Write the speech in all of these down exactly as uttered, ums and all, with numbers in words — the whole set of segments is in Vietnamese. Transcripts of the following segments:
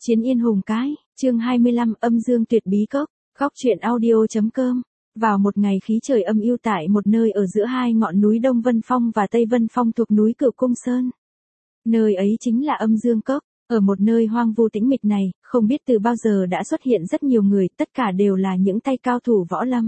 Chiến Yên Hùng Cái, chương hai mươi lăm, âm dương tuyệt bí cốc, góc truyện audio.com. Vào một ngày khí trời âm u tại một nơi ở giữa hai ngọn núi Đông Vân Phong và Tây Vân Phong thuộc núi Cửu Cung Sơn. Nơi ấy chính là âm dương cốc. Ở một nơi hoang vu tĩnh mịch này, không biết từ bao giờ đã xuất hiện rất nhiều người, tất cả đều là những tay cao thủ võ lâm.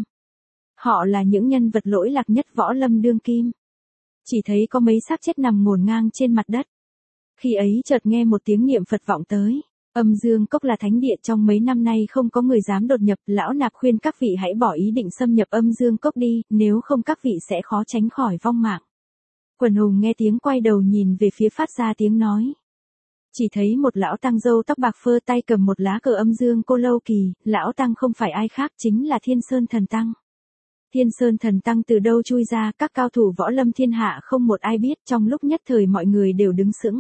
Họ là những nhân vật lỗi lạc nhất võ lâm đương kim. Chỉ thấy có mấy xác chết nằm ngổn ngang trên mặt đất. Khi ấy chợt nghe một tiếng niệm Phật vọng tới. Âm dương cốc là thánh địa, trong mấy năm nay không có người dám đột nhập, lão nạp khuyên các vị hãy bỏ ý định xâm nhập âm dương cốc đi, nếu không các vị sẽ khó tránh khỏi vong mạng. Quần hùng nghe tiếng quay đầu nhìn về phía phát ra tiếng nói. Chỉ thấy một lão tăng râu tóc bạc phơ tay cầm một lá cờ âm dương cô lâu kỳ, lão tăng không phải ai khác chính là Thiên Sơn Thần Tăng. Thiên Sơn Thần Tăng từ đâu chui ra, các cao thủ võ lâm thiên hạ không một ai biết, trong lúc nhất thời mọi người đều đứng sững.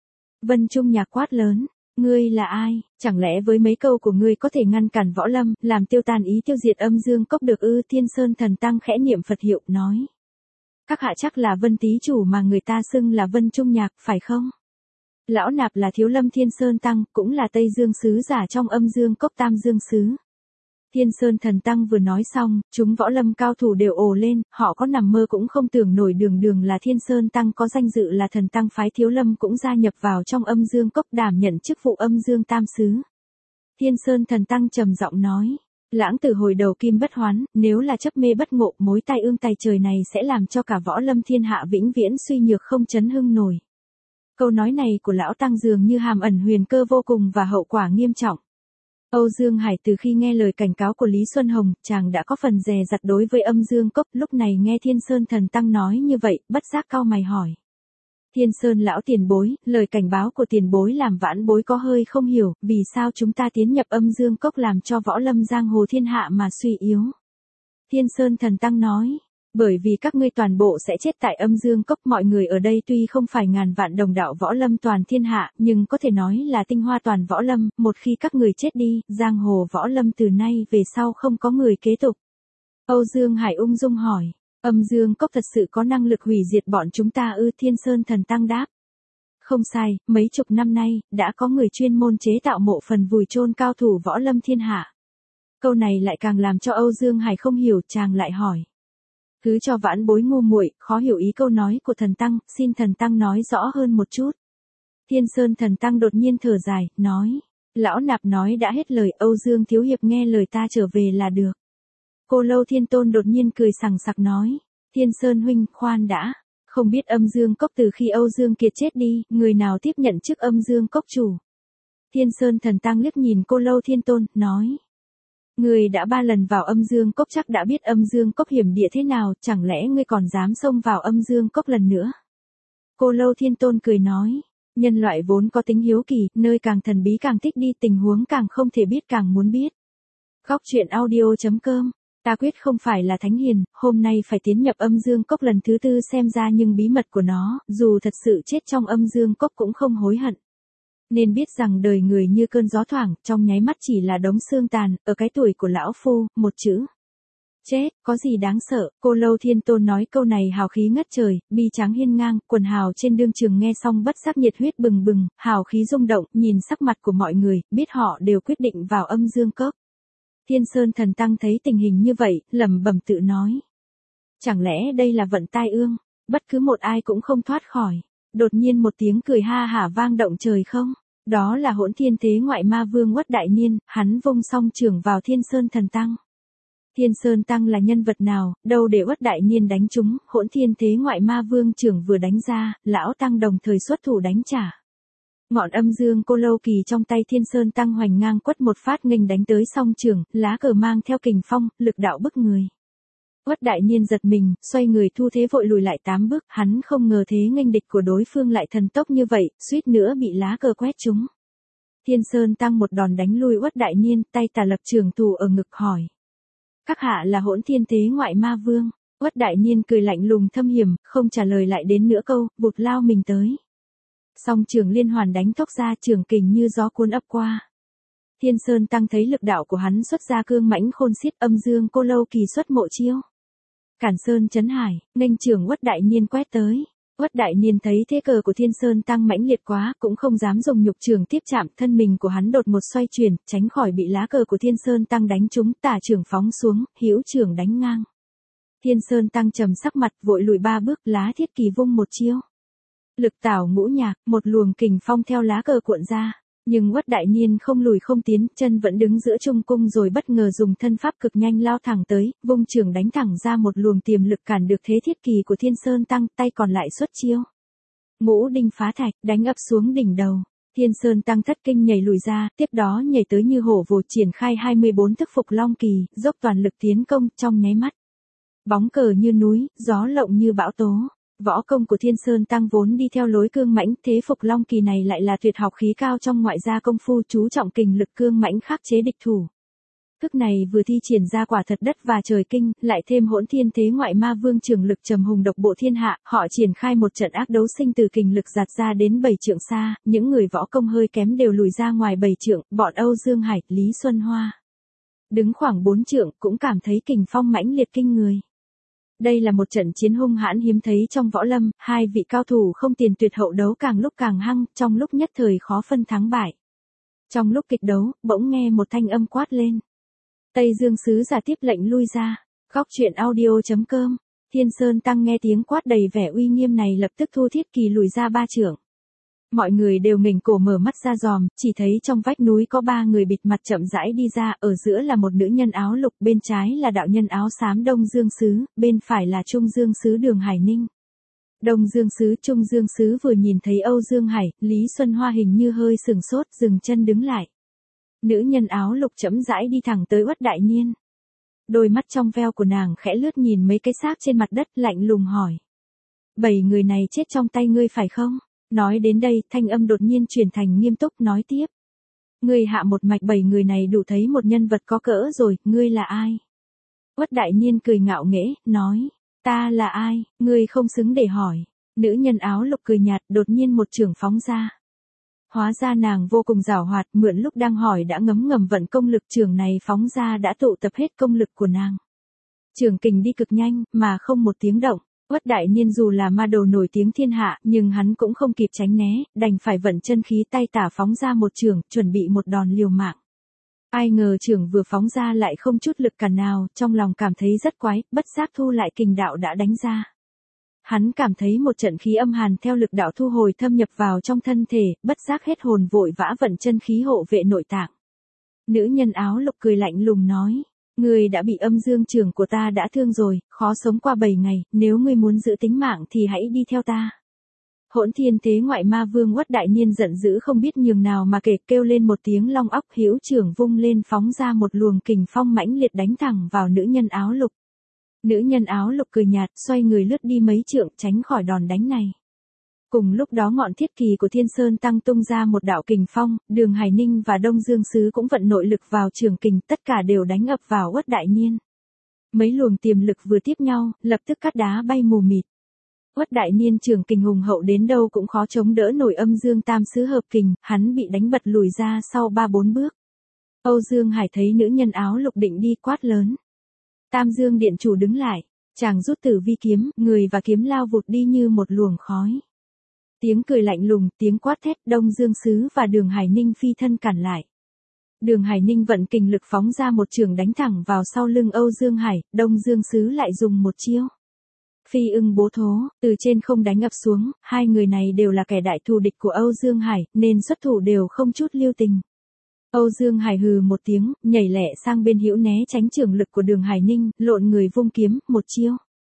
Vân Trung Nhạc quát lớn, ngươi là ai, chẳng lẽ với mấy câu của ngươi có thể ngăn cản võ lâm, làm tiêu tan ý tiêu diệt âm dương cốc được ư? Thiên Sơn Thần Tăng khẽ niệm Phật hiệu, nói. Các hạ chắc là Vân Tý Chủ mà người ta xưng là Vân Trung Nhạc, phải không? Lão nạp là Thiếu Lâm Thiên Sơn Tăng, cũng là Tây Dương Sứ giả trong âm dương cốc Tam Dương Sứ. Thiên Sơn Thần Tăng vừa nói xong, chúng võ lâm cao thủ đều ồ lên, họ có nằm mơ cũng không tưởng nổi đường đường là Thiên Sơn Tăng có danh dự là thần tăng phái Thiếu Lâm cũng gia nhập vào trong âm dương cốc đảm nhận chức vụ âm dương tam sứ. Thiên Sơn Thần Tăng trầm giọng nói, lãng tử hồi đầu kim bất hoán, nếu là chấp mê bất ngộ, mối tai ương tài trời này sẽ làm cho cả võ lâm thiên hạ vĩnh viễn suy nhược không chấn hưng nổi. Câu nói này của lão tăng dường như hàm ẩn huyền cơ vô cùng và hậu quả nghiêm trọng. Âu Dương Hải từ khi nghe lời cảnh cáo của Lý Xuân Hồng, chàng đã có phần dè dặt đối với âm dương cốc, lúc này nghe Thiên Sơn Thần Tăng nói như vậy, bất giác cau mày hỏi. Thiên Sơn lão tiền bối, lời cảnh báo của tiền bối làm vãn bối có hơi không hiểu, vì sao chúng ta tiến nhập âm dương cốc làm cho võ lâm giang hồ thiên hạ mà suy yếu. Thiên Sơn Thần Tăng nói. Bởi vì các ngươi toàn bộ sẽ chết tại âm dương cốc, mọi người ở đây tuy không phải ngàn vạn đồng đạo võ lâm toàn thiên hạ, nhưng có thể nói là tinh hoa toàn võ lâm, một khi các người chết đi, giang hồ võ lâm từ nay về sau không có người kế tục. Âu Dương Hải ung dung hỏi, âm dương cốc thật sự có năng lực hủy diệt bọn chúng ta ư? Thiên Sơn Thần Tăng đáp. Không sai, mấy chục năm nay, đã có người chuyên môn chế tạo mộ phần vùi chôn cao thủ võ lâm thiên hạ. Câu này lại càng làm cho Âu Dương Hải không hiểu, chàng lại hỏi. Cứ cho vãn bối ngu muội, khó hiểu ý câu nói của thần tăng, xin thần tăng nói rõ hơn một chút. Thiên Sơn Thần Tăng đột nhiên thở dài, nói, lão nạp nói đã hết lời, Âu Dương thiếu hiệp nghe lời ta trở về là được. Cô Lâu Thiên Tôn đột nhiên cười sằng sặc nói, Thiên Sơn huynh, khoan đã, không biết âm dương cốc từ khi Âu Dương Kiệt chết đi, người nào tiếp nhận chức âm dương cốc chủ. Thiên Sơn Thần Tăng liếc nhìn cô Lâu Thiên Tôn, nói. Ngươi đã ba lần vào âm dương cốc chắc đã biết âm dương cốc hiểm địa thế nào, chẳng lẽ ngươi còn dám xông vào âm dương cốc lần nữa? Cô Lâu Thiên Tôn cười nói, nhân loại vốn có tính hiếu kỳ, nơi càng thần bí càng thích đi, tình huống càng không thể biết càng muốn biết. Góc truyện audio.com, ta quyết không phải là thánh hiền, hôm nay phải tiến nhập âm dương cốc lần thứ tư xem ra nhưng bí mật của nó, dù thật sự chết trong âm dương cốc cũng không hối hận. Nên biết rằng đời người như cơn gió thoảng, trong nháy mắt chỉ là đống xương tàn, ở cái tuổi của lão phu, một chữ. Chết, có gì đáng sợ? Cô Lâu Thiên Tôn nói câu này hào khí ngất trời, bi tráng hiên ngang, quần hào trên đương trường nghe xong bất giác nhiệt huyết bừng bừng, hào khí rung động, nhìn sắc mặt của mọi người, biết họ đều quyết định vào âm dương cốc. Thiên Sơn Thần Tăng thấy tình hình như vậy, lẩm bẩm tự nói. Chẳng lẽ đây là vận tai ương, bất cứ một ai cũng không thoát khỏi. Đột nhiên một tiếng cười ha hả vang động trời không? Đó là Hỗn Thiên Thế Ngoại Ma Vương Uất Đại Niên, hắn vung song chưởng vào Thiên Sơn Thần Tăng. Thiên Sơn Tăng là nhân vật nào, đâu để Uất Đại Niên đánh chúng, Hỗn Thiên Thế Ngoại Ma Vương chưởng vừa đánh ra, lão tăng đồng thời xuất thủ đánh trả. Ngọn âm dương cô lâu kỳ trong tay Thiên Sơn Tăng hoành ngang quất một phát nghênh đánh tới song chưởng, lá cờ mang theo kình phong, lực đạo bức người. Uất Đại Niên giật mình, xoay người thu thế vội lùi lại tám bước, hắn không ngờ thế nghênh địch của đối phương lại thần tốc như vậy, suýt nữa bị lá cờ quét trúng. Thiên Sơn Tăng một đòn đánh lui Uất Đại Niên, tay tà lập trường thủ ở ngực hỏi. Các hạ là Hỗn Thiên Thế Ngoại Ma Vương. Uất Đại Niên cười lạnh lùng thâm hiểm, không trả lời lại đến nữa câu, vụt lao mình tới. Song trường liên hoàn đánh thốc ra, trường kình như gió cuốn ập qua. Thiên Sơn Tăng thấy lực đạo của hắn xuất ra cương mãnh khôn xiết, âm dương cô lâu kỳ xuất mộ chiêu. Cản Sơn chấn hải, nghênh trường Uất Đại Niên quét tới. Uất Đại Niên thấy thế cờ của Thiên Sơn Tăng mãnh liệt quá, cũng không dám dùng nhục trường tiếp chạm, thân mình của hắn đột một xoay chuyển, tránh khỏi bị lá cờ của Thiên Sơn Tăng đánh trúng, tả trường phóng xuống, hữu trường đánh ngang. Thiên Sơn Tăng trầm sắc mặt, vội lùi ba bước, lá thiết kỳ vung một chiêu. Lực tảo ngũ nhạc, một luồng kình phong theo lá cờ cuộn ra. Nhưng Uất Đại Niên không lùi không tiến, chân vẫn đứng giữa trung cung rồi bất ngờ dùng thân pháp cực nhanh lao thẳng tới, vung trường đánh thẳng ra một luồng tiềm lực cản được thế thiết kỳ của Thiên Sơn Tăng, tay còn lại xuất chiêu. Ngũ đinh phá thạch, đánh ập xuống đỉnh đầu. Thiên Sơn Tăng thất kinh nhảy lùi ra, tiếp đó nhảy tới như hổ vồ, triển khai hai mươi bốn thức Phục Long Kỳ, dốc toàn lực tiến công trong nháy mắt. Bóng cờ như núi, gió lộng như bão tố. Võ công của Thiên Sơn Tăng vốn đi theo lối cương mãnh, thế Phục Long Kỳ này lại là tuyệt học khí cao trong ngoại gia công phu, chú trọng kình lực cương mãnh khắc chế địch thủ. Thức này vừa thi triển ra quả thật đất và trời kinh, lại thêm hỗn thiên thế ngoại ma vương trường lực trầm hùng độc bộ thiên hạ, họ triển khai một trận ác đấu sinh từ kình lực giạt ra đến bảy trượng xa, những người võ công hơi kém đều lùi ra ngoài bảy trượng, bọn Âu Dương Hải, Lý Xuân Hoa đứng khoảng bốn trượng cũng cảm thấy kình phong mãnh liệt kinh người. Đây là một trận chiến hung hãn hiếm thấy trong võ lâm, hai vị cao thủ không tiền tuyệt hậu đấu càng lúc càng hăng, trong lúc nhất thời khó phân thắng bại. Trong lúc kịch đấu, bỗng nghe một thanh âm quát lên. Tây Dương sứ giả tiếp lệnh lui ra. Góc truyện audio chấm com. Thiên Sơn Tăng nghe tiếng quát đầy vẻ uy nghiêm này lập tức thu thiết kỳ lùi ra ba trượng. Mọi người đều nghềnh cổ mở mắt ra dòm, chỉ thấy trong vách núi có ba người bịt mặt chậm rãi đi ra, ở giữa là một nữ nhân áo lục, bên trái là đạo nhân áo xám Đông Dương sứ, bên phải là Trung Dương sứ Đường Hải Ninh. Đông Dương sứ, Trung Dương sứ vừa nhìn thấy Âu Dương Hải, Lý Xuân Hoa hình như hơi sừng sốt, dừng chân đứng lại. Nữ nhân áo lục chậm rãi đi thẳng tới Uất Đại Niên. Đôi mắt trong veo của nàng khẽ lướt nhìn mấy cái xác trên mặt đất, lạnh lùng hỏi. Bảy người này chết trong tay ngươi phải không? Nói đến đây, thanh âm đột nhiên chuyển thành nghiêm túc, nói tiếp. Ngươi hạ một mạch bảy người này đủ thấy một nhân vật có cỡ rồi, ngươi là ai? Uất Đại Niên cười ngạo nghễ, nói. Ta là ai, ngươi không xứng để hỏi. Nữ nhân áo lục cười nhạt, đột nhiên một chưởng phóng ra. Hóa ra nàng vô cùng giảo hoạt, mượn lúc đang hỏi đã ngấm ngầm vận công lực, chưởng này phóng ra đã tụ tập hết công lực của nàng. Chưởng kình đi cực nhanh, mà không một tiếng động. Uất Đại Niên dù là ma đầu nổi tiếng thiên hạ, nhưng hắn cũng không kịp tránh né, đành phải vận chân khí tay tả phóng ra một chưởng, chuẩn bị một đòn liều mạng. Ai ngờ chưởng vừa phóng ra lại không chút lực cản nào, trong lòng cảm thấy rất quái, bất giác thu lại kình đạo đã đánh ra. Hắn cảm thấy một trận khí âm hàn theo lực đạo thu hồi thâm nhập vào trong thân thể, bất giác hết hồn vội vã vận chân khí hộ vệ nội tạng. Nữ nhân áo lục cười lạnh lùng nói. Ngươi đã bị âm dương trường của ta đã thương rồi, khó sống qua bảy ngày, nếu ngươi muốn giữ tính mạng thì hãy đi theo ta. Hỗn thiên thế ngoại ma vương Uất Đại Niên giận dữ không biết nhường nào mà kể, kêu lên một tiếng long óc, hữu trưởng vung lên phóng ra một luồng kình phong mãnh liệt đánh thẳng vào nữ nhân áo lục. Nữ nhân áo lục cười nhạt, xoay người lướt đi mấy trượng tránh khỏi đòn đánh này. Cùng lúc đó ngọn thiết kỳ của Thiên Sơn Tăng tung ra một đạo kình phong, Đường Hải Ninh và Đông Dương sứ cũng vận nội lực vào trường kình, tất cả đều đánh ập vào Uất Đại Niên. Mấy luồng tiềm lực vừa tiếp nhau, lập tức cát đá bay mù mịt. Uất Đại Niên trường kình hùng hậu đến đâu cũng khó chống đỡ nổi âm dương tam sứ hợp kình, hắn bị đánh bật lùi ra sau ba bốn bước. Âu Dương Hải thấy nữ nhân áo lục định đi, quát lớn. Tam Dương điện chủ đứng lại, chàng rút tử vi kiếm, người và kiếm lao vụt đi như một luồng khói. Tiếng cười lạnh lùng, tiếng quát thét, Đông Dương sứ và Đường Hải Ninh phi thân cản lại. Đường Hải Ninh vận kình lực phóng ra một trường đánh thẳng vào sau lưng Âu Dương Hải, Đông Dương sứ lại dùng một chiêu. Phi ưng bố thố, từ trên không đánh ập xuống, hai người này đều là kẻ đại thù địch của Âu Dương Hải, nên xuất thủ đều không chút lưu tình. Âu Dương Hải hừ một tiếng, nhảy lẹ sang bên hữu né tránh trường lực của Đường Hải Ninh, lộn người vung kiếm, một chiêu.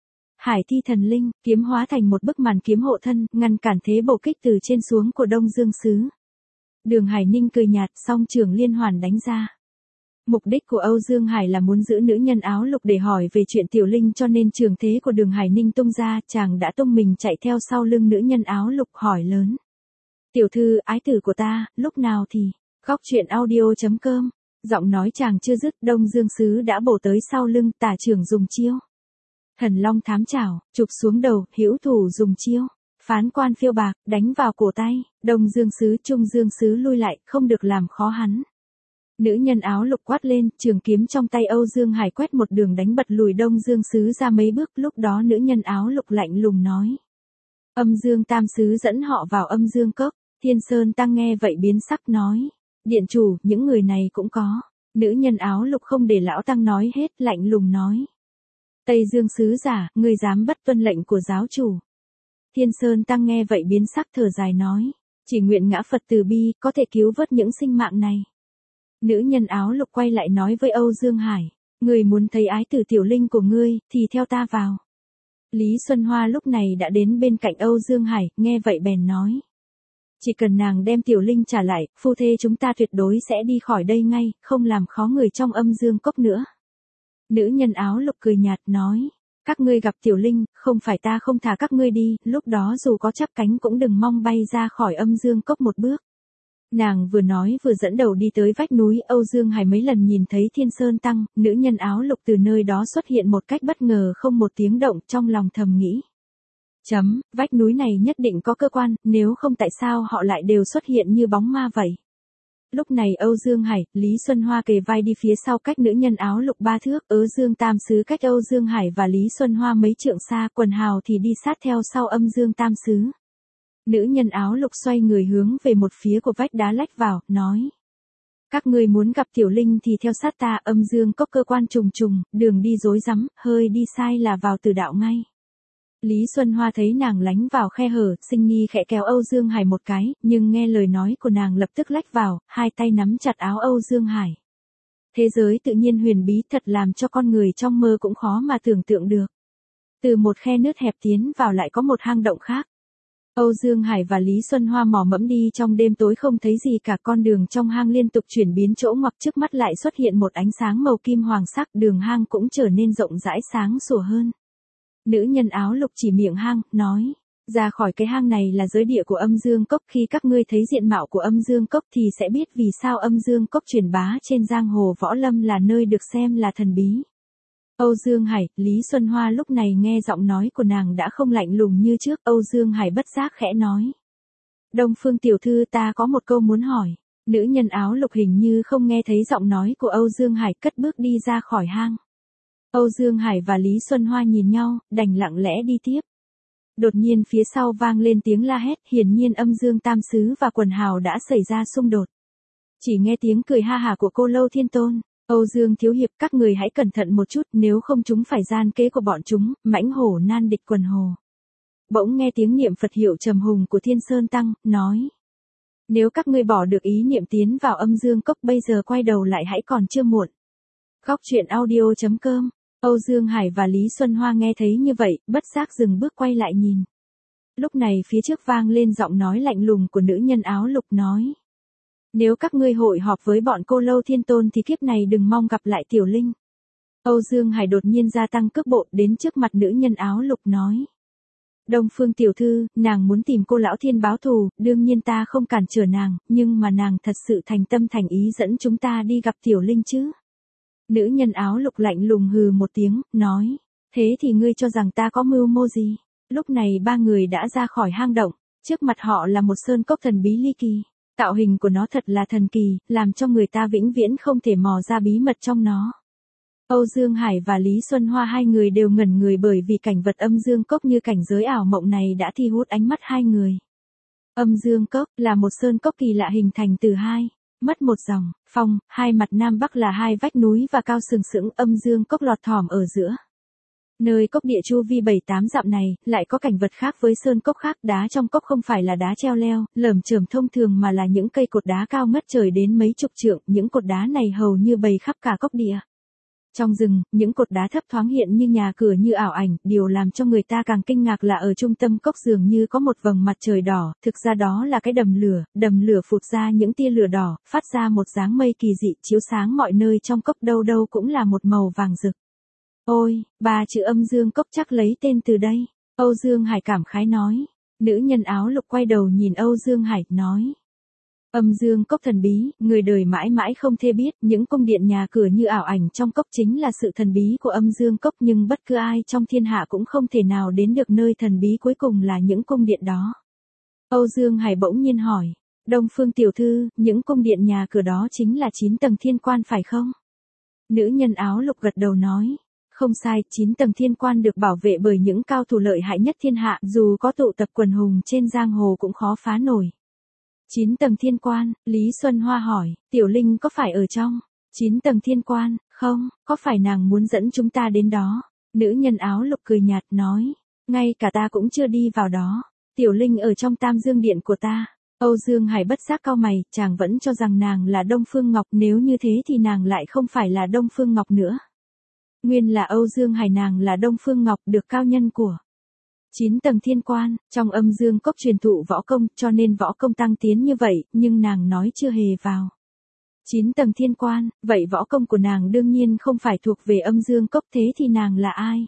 Hải thi thần linh, kiếm hóa thành một bức màn kiếm hộ thân, ngăn cản thế bổ kích từ trên xuống của Đông Dương sứ. Đường Hải Ninh cười nhạt, song trường liên hoàn đánh ra. Mục đích của Âu Dương Hải là muốn giữ nữ nhân áo lục để hỏi về chuyện tiểu linh, cho nên trường thế của Đường Hải Ninh tung ra, chàng đã tung mình chạy theo sau lưng nữ nhân áo lục hỏi lớn. Tiểu thư, ái tử của ta, lúc nào thì... Góc truyện audio chấm com. Giọng nói chàng chưa dứt, Đông Dương sứ đã bổ tới sau lưng, tả trưởng dùng chiêu. Thần long thám chảo, chụp xuống đầu, hữu thủ dùng chiêu. Phán quan phiêu bạc, đánh vào cổ tay. Đông Dương sứ, Trung Dương sứ lui lại, không được làm khó hắn. Nữ nhân áo lục quát lên, trường kiếm trong tay Âu Dương Hải quét một đường đánh bật lùi Đông Dương sứ ra mấy bước, lúc đó nữ nhân áo lục lạnh lùng nói. Âm Dương Tam Sứ dẫn họ vào Âm Dương Cốc. Thiên Sơn Tăng nghe vậy biến sắc nói. Điện chủ, những người này cũng có. Nữ nhân áo lục không để lão tăng nói hết, lạnh lùng nói. Tây Dương sứ giả, ngươi dám bất tuân lệnh của giáo chủ. Thiên Sơn Tăng nghe vậy biến sắc thở dài nói. Chỉ nguyện ngã Phật từ bi, có thể cứu vớt những sinh mạng này. Nữ nhân áo lục quay lại nói với Âu Dương Hải. Ngươi muốn thấy ái tử tiểu linh của ngươi, thì theo ta vào. Lý Xuân Hoa lúc này đã đến bên cạnh Âu Dương Hải, nghe vậy bèn nói. Chỉ cần nàng đem tiểu linh trả lại, phu thê chúng ta tuyệt đối sẽ đi khỏi đây ngay, không làm khó người trong Âm Dương Cốc nữa. Nữ nhân áo lục cười nhạt nói. Các ngươi gặp tiểu linh, không phải ta không thả các ngươi đi, lúc đó dù có chắp cánh cũng đừng mong bay ra khỏi Âm Dương Cốc một bước. Nàng vừa nói vừa dẫn đầu đi tới vách núi. Âu Dương Hải mấy lần nhìn thấy Thiên Sơn Tăng, nữ nhân áo lục từ nơi đó xuất hiện một cách bất ngờ không một tiếng động, trong lòng thầm nghĩ. Chấm, vách núi này nhất định có cơ quan, nếu không tại sao họ lại đều xuất hiện như bóng ma vậy. Lúc này Âu Dương Hải, Lý Xuân Hoa kề vai đi phía sau cách nữ nhân áo lục ba thước, Ớ Dương Tam Sứ cách Âu Dương Hải và Lý Xuân Hoa mấy trượng xa, quần hào thì đi sát theo sau Âm Dương Tam Sứ. Nữ nhân áo lục xoay người hướng về một phía của vách đá lách vào, nói. Các ngươi muốn gặp tiểu linh thì theo sát ta. Âm Dương Cốc cơ quan trùng trùng, đường đi rối rắm, hơi đi sai là vào từ đạo ngay. Lý Xuân Hoa thấy nàng lánh vào khe hở, sinh nghi khẽ kéo Âu Dương Hải một cái, nhưng nghe lời nói của nàng lập tức lách vào, hai tay nắm chặt áo Âu Dương Hải. Thế giới tự nhiên huyền bí thật làm cho con người trong mơ cũng khó mà tưởng tượng được. Từ một khe nứt hẹp tiến vào lại có một hang động khác. Âu Dương Hải và Lý Xuân Hoa mò mẫm đi trong đêm tối không thấy gì cả, con đường trong hang liên tục chuyển biến chỗ ngoặt, trước mắt lại xuất hiện một ánh sáng màu kim hoàng sắc, đường hang cũng trở nên rộng rãi sáng sủa hơn. Nữ nhân áo lục chỉ miệng hang, nói, ra khỏi cái hang này là giới địa của Âm Dương Cốc, khi các ngươi thấy diện mạo của Âm Dương Cốc thì sẽ biết vì sao Âm Dương Cốc truyền bá trên giang hồ võ lâm là nơi được xem là thần bí. Âu Dương Hải, Lý Xuân Hoa lúc này nghe giọng nói của nàng đã không lạnh lùng như trước. Âu Dương Hải bất giác khẽ nói. Đông Phương tiểu thư, ta có một câu muốn hỏi. Nữ nhân áo lục hình như không nghe thấy giọng nói của Âu Dương Hải, cất bước đi ra khỏi hang. Âu Dương Hải và Lý Xuân Hoa nhìn nhau, đành lặng lẽ đi tiếp. Đột nhiên phía sau vang lên tiếng la hét, hiển nhiên Âm Dương Tam Sứ và quần hào đã xảy ra xung đột. Chỉ nghe tiếng cười ha hả của Cô Lâu Thiên Tôn. Âu Dương thiếu hiệp, các người hãy cẩn thận một chút, nếu không chúng phải gian kế của bọn chúng, mãnh hổ nan địch quần hồ. Bỗng nghe tiếng niệm Phật hiệu trầm hùng của Thiên Sơn Tăng, nói. Nếu các ngươi bỏ được ý niệm tiến vào Âm Dương Cốc bây giờ quay đầu lại hãy còn chưa muộn. Góc truyện audio chấm com. Âu Dương Hải và Lý Xuân Hoa nghe thấy như vậy, bất giác dừng bước quay lại nhìn. Lúc này phía trước vang lên giọng nói lạnh lùng của nữ nhân áo lục nói. Nếu các ngươi hội họp với bọn Cô Lâu Thiên Tôn thì kiếp này đừng mong gặp lại tiểu linh. Âu Dương Hải đột nhiên gia tăng cước bộ đến trước mặt nữ nhân áo lục nói. Đông Phương tiểu thư, nàng muốn tìm cô lão thiên báo thù, đương nhiên ta không cản trở nàng, nhưng mà nàng thật sự thành tâm thành ý dẫn chúng ta đi gặp tiểu linh chứ. Nữ nhân áo lục lạnh lùng hừ một tiếng, nói. Thế thì ngươi cho rằng ta có mưu mô gì? Lúc này ba người đã ra khỏi hang động, trước mặt họ là một sơn cốc thần bí ly kỳ. Tạo hình của nó thật là thần kỳ, làm cho người ta vĩnh viễn không thể mò ra bí mật trong nó. Âu Dương Hải và Lý Xuân Hoa hai người đều ngẩn người bởi vì cảnh vật Âm Dương Cốc như cảnh giới ảo mộng này đã thi hút ánh mắt hai người. Âm Dương Cốc là một sơn cốc kỳ lạ hình thành từ hai, mất một dòng, phong, hai mặt nam bắc là hai vách núi và cao sừng sững. Âm Dương Cốc lọt thỏm ở giữa. Nơi cốc địa chu vi bảy tám dặm này, lại có cảnh vật khác với sơn cốc khác, đá trong cốc không phải là đá treo leo, lởm chởm thông thường mà là những cây cột đá cao ngất trời đến mấy chục trượng, những cột đá này hầu như bày khắp cả cốc địa. Trong rừng, những cột đá thấp thoáng hiện như nhà cửa như ảo ảnh, điều làm cho người ta càng kinh ngạc là ở trung tâm cốc dường như có một vầng mặt trời đỏ, thực ra đó là cái đầm lửa, đầm lửa phụt ra những tia lửa đỏ, phát ra một dáng mây kỳ dị, chiếu sáng mọi nơi trong cốc, đâu đâu cũng là một màu vàng rực. Ôi, ba chữ Âm Dương Cốc chắc lấy tên từ đây. Âu Dương Hải cảm khái nói. Nữ nhân áo lục quay đầu nhìn Âu Dương Hải, nói. Âm Dương Cốc thần bí, người đời mãi mãi không thể biết, những cung điện nhà cửa như ảo ảnh trong cốc chính là sự thần bí của Âm Dương Cốc, nhưng bất cứ ai trong thiên hạ cũng không thể nào đến được nơi thần bí cuối cùng là những cung điện đó. Âu Dương Hải bỗng nhiên hỏi. Đông Phương tiểu thư, những cung điện nhà cửa đó chính là chín tầng thiên quan phải không? Nữ nhân áo lục gật đầu nói. Không sai, chín tầng thiên quan được bảo vệ bởi những cao thủ lợi hại nhất thiên hạ, dù có tụ tập quần hùng trên giang hồ cũng khó phá nổi. Chín tầng thiên quan, Lý Xuân Hoa hỏi, Tiểu Linh có phải ở trong chín tầng thiên quan, không, có phải nàng muốn dẫn chúng ta đến đó? Nữ nhân áo lục cười nhạt nói, ngay cả ta cũng chưa đi vào đó. Tiểu Linh ở trong Tam Dương Điện của ta. Âu Dương Hải bất giác cau mày, chàng vẫn cho rằng nàng là Đông Phương Ngọc, nếu như thế thì nàng lại không phải là Đông Phương Ngọc nữa. Nguyên là Âu Dương Hải, nàng là Đông Phương Ngọc được cao nhân của chín tầng thiên quan, trong âm dương cốc truyền thụ võ công, cho nên võ công tăng tiến như vậy, nhưng nàng nói chưa hề vào chín tầng thiên quan, vậy võ công của nàng đương nhiên không phải thuộc về âm dương cốc, thế thì nàng là ai?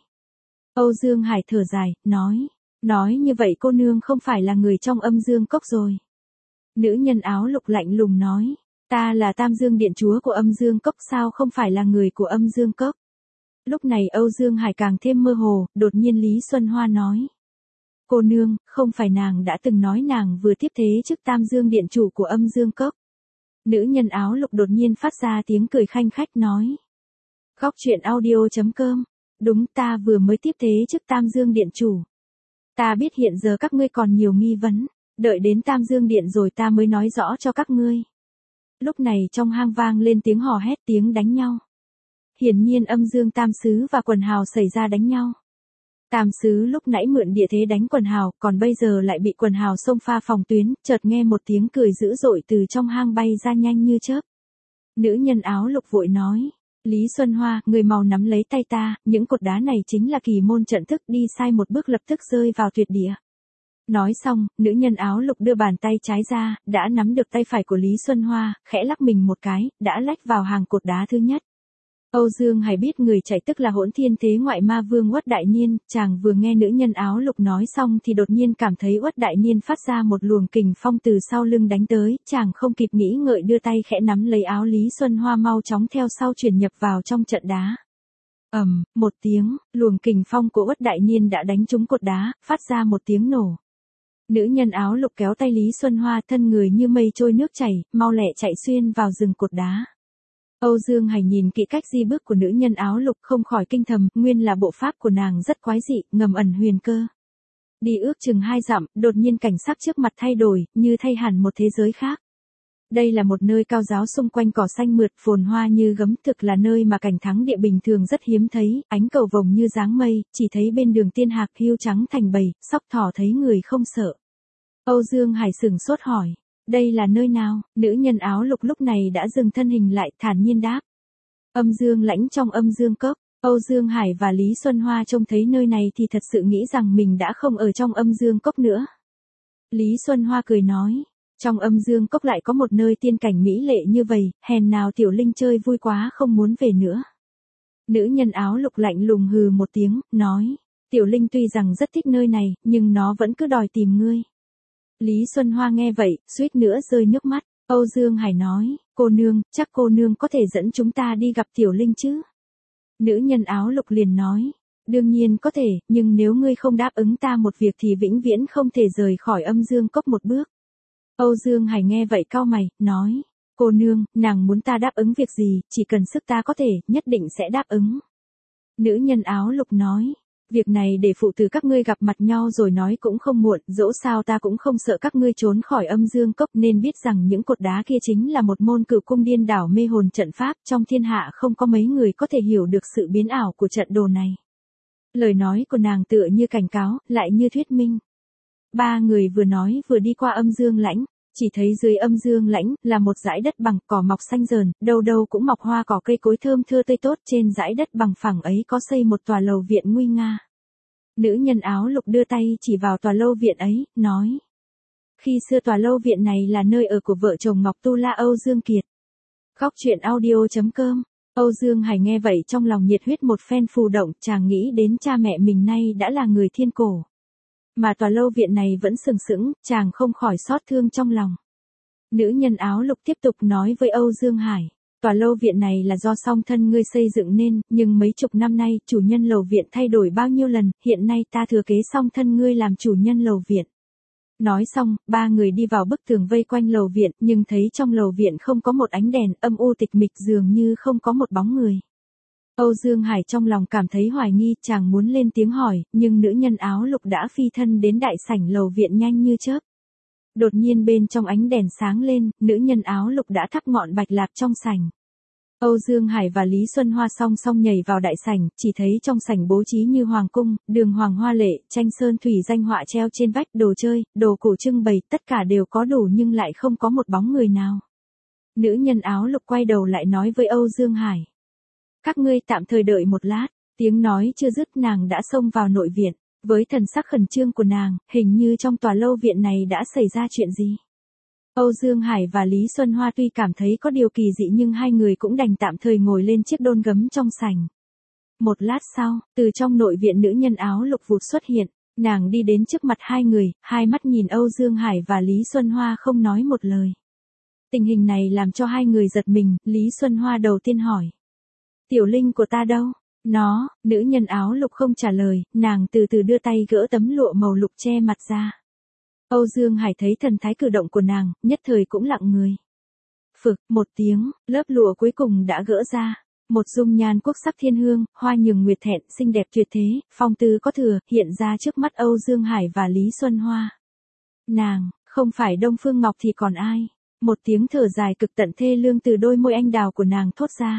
Âu Dương Hải thở dài, nói, nói như vậy cô nương không phải là người trong âm dương cốc rồi. Nữ nhân áo lục lạnh lùng nói, ta là Tam Dương Điện chúa của âm dương cốc, sao không phải là người của âm dương cốc? Lúc này Âu Dương Hải càng thêm mơ hồ, đột nhiên Lý Xuân Hoa nói, cô nương, không phải nàng đã từng nói nàng vừa tiếp thế chức Tam Dương Điện chủ của âm dương cốc? Nữ nhân áo lục đột nhiên phát ra tiếng cười khanh khách nói, Góc truyện audio chấm com, đúng, ta vừa mới tiếp thế chức Tam Dương Điện chủ. Ta biết hiện giờ các ngươi còn nhiều nghi vấn, đợi đến Tam Dương Điện rồi ta mới nói rõ cho các ngươi. Lúc này trong hang vang lên tiếng hò hét, tiếng đánh nhau. Hiển nhiên âm dương tam sứ và quần hào xảy ra đánh nhau. Tam sứ lúc nãy mượn địa thế đánh quần hào, còn bây giờ lại bị quần hào xông pha phòng tuyến, chợt nghe một tiếng cười dữ dội từ trong hang bay ra nhanh như chớp. Nữ nhân áo lục vội nói, Lý Xuân Hoa, người mau nắm lấy tay ta, những cột đá này chính là kỳ môn trận thức, đi sai một bước lập tức rơi vào tuyệt địa. Nói xong, nữ nhân áo lục đưa bàn tay trái ra, đã nắm được tay phải của Lý Xuân Hoa, khẽ lắc mình một cái, đã lách vào hàng cột đá thứ nhất. Âu Dương Hải biết người chạy tức là Hỗn Thiên Thế Ngoại Ma Vương Uất Đại Niên, chàng vừa nghe nữ nhân áo lục nói xong thì đột nhiên cảm thấy Uất Đại Niên phát ra một luồng kình phong từ sau lưng đánh tới, chàng không kịp nghĩ ngợi đưa tay khẽ nắm lấy áo Lý Xuân Hoa mau chóng theo sau chuyển nhập vào trong trận đá. Ầm, um, một tiếng, luồng kình phong của Uất Đại Niên đã đánh trúng cột đá, phát ra một tiếng nổ. Nữ nhân áo lục kéo tay Lý Xuân Hoa, thân người như mây trôi nước chảy, mau lẹ chạy xuyên vào rừng cột đá. Âu Dương Hải nhìn kỹ cách di bước của nữ nhân áo lục không khỏi kinh thầm, nguyên là bộ pháp của nàng rất quái dị, ngầm ẩn huyền cơ. Đi ước chừng hai dặm, đột nhiên cảnh sắc trước mặt thay đổi, như thay hẳn một thế giới khác. Đây là một nơi cao giáo, xung quanh cỏ xanh mượt, phồn hoa như gấm, thực là nơi mà cảnh thắng địa bình thường rất hiếm thấy, ánh cầu vồng như dáng mây, chỉ thấy bên đường tiên hạc hươu trắng thành bầy, sóc thỏ thấy người không sợ. Âu Dương Hải sửng sốt hỏi, đây là nơi nào? Nữ nhân áo lục lúc này đã dừng thân hình lại, thản nhiên đáp. Âm dương lãnh trong âm dương cốc. Âu Dương Hải và Lý Xuân Hoa trông thấy nơi này thì thật sự nghĩ rằng mình đã không ở trong âm dương cốc nữa. Lý Xuân Hoa cười nói, trong âm dương cốc lại có một nơi tiên cảnh mỹ lệ như vậy, hèn nào Tiểu Linh chơi vui quá không muốn về nữa. Nữ nhân áo lục lạnh lùng hừ một tiếng, nói, Tiểu Linh tuy rằng rất thích nơi này, nhưng nó vẫn cứ đòi tìm ngươi. Lý Xuân Hoa nghe vậy, suýt nữa rơi nước mắt. Âu Dương Hải nói, cô nương, chắc cô nương có thể dẫn chúng ta đi gặp Tiểu Linh chứ? Nữ nhân áo lục liền nói, đương nhiên có thể, nhưng nếu ngươi không đáp ứng ta một việc thì vĩnh viễn không thể rời khỏi âm dương cốc một bước. Âu Dương Hải nghe vậy cau mày, nói, cô nương, nàng muốn ta đáp ứng việc gì, chỉ cần sức ta có thể, nhất định sẽ đáp ứng. Nữ nhân áo lục nói, việc này để phụ tử các ngươi gặp mặt nhau rồi nói cũng không muộn, dẫu sao ta cũng không sợ các ngươi trốn khỏi âm dương cốc, nên biết rằng những cột đá kia chính là một môn cửu cung điên đảo mê hồn trận pháp, trong thiên hạ không có mấy người có thể hiểu được sự biến ảo của trận đồ này. Lời nói của nàng tựa như cảnh cáo, lại như thuyết minh. Ba người vừa nói vừa đi qua âm dương lãnh, chỉ thấy dưới âm dương lãnh là một dải đất bằng, cỏ mọc xanh rờn, đâu đâu cũng mọc hoa cỏ cây cối thơm thưa tươi tốt, trên dải đất bằng phẳng ấy có xây một tòa lầu viện nguy nga. Nữ nhân áo lục đưa tay chỉ vào tòa lâu viện ấy, nói, khi xưa tòa lâu viện này là nơi ở của vợ chồng Ngọc Tu La Âu Dương Kiệt. Góc truyện audio chấm com. Âu Dương Hải nghe vậy trong lòng nhiệt huyết một phen phù động, chàng nghĩ đến cha mẹ mình nay đã là người thiên cổ. Mà tòa lâu viện này vẫn sừng sững, chàng không khỏi xót thương trong lòng. Nữ nhân áo lục tiếp tục nói với Âu Dương Hải, tòa lâu viện này là do song thân ngươi xây dựng nên, nhưng mấy chục năm nay, chủ nhân lầu viện thay đổi bao nhiêu lần, hiện nay ta thừa kế song thân ngươi làm chủ nhân lầu viện. Nói xong, ba người đi vào bức tường vây quanh lầu viện, nhưng thấy trong lầu viện không có một ánh đèn, âm u tịch mịch, dường như không có một bóng người. Âu Dương Hải trong lòng cảm thấy hoài nghi, chàng muốn lên tiếng hỏi, nhưng nữ nhân áo lục đã phi thân đến đại sảnh lầu viện nhanh như chớp. Đột nhiên bên trong ánh đèn sáng lên, nữ nhân áo lục đã thắp ngọn bạch lạc trong sảnh. Âu Dương Hải và Lý Xuân Hoa song song nhảy vào đại sảnh, chỉ thấy trong sảnh bố trí như hoàng cung, đường hoàng hoa lệ, tranh sơn thủy danh họa treo trên vách, đồ chơi, đồ cổ trưng bày, tất cả đều có đủ nhưng lại không có một bóng người nào. Nữ nhân áo lục quay đầu lại nói với Âu Dương Hải. Các ngươi tạm thời đợi một lát, tiếng nói chưa dứt nàng đã xông vào nội viện, với thần sắc khẩn trương của nàng, hình như trong tòa lâu viện này đã xảy ra chuyện gì. Âu Dương Hải và Lý Xuân Hoa tuy cảm thấy có điều kỳ dị nhưng hai người cũng đành tạm thời ngồi lên chiếc đôn gấm trong sảnh. Một lát sau, từ trong nội viện nữ nhân áo lục vụt xuất hiện, nàng đi đến trước mặt hai người, hai mắt nhìn Âu Dương Hải và Lý Xuân Hoa không nói một lời. Tình hình này làm cho hai người giật mình, Lý Xuân Hoa đầu tiên hỏi. Tiểu Linh của ta đâu? Nó, nữ nhân áo lục không trả lời, nàng từ từ đưa tay gỡ tấm lụa màu lục che mặt ra. Âu Dương Hải thấy thần thái cử động của nàng, nhất thời cũng lặng người. Phực, một tiếng, lớp lụa cuối cùng đã gỡ ra. Một dung nhan quốc sắc thiên hương, hoa nhường nguyệt thẹn, xinh đẹp tuyệt thế, phong tư có thừa, hiện ra trước mắt Âu Dương Hải và Lý Xuân Hoa. Nàng, không phải Đông Phương Ngọc thì còn ai? Một tiếng thở dài cực tận thê lương từ đôi môi anh đào của nàng thốt ra.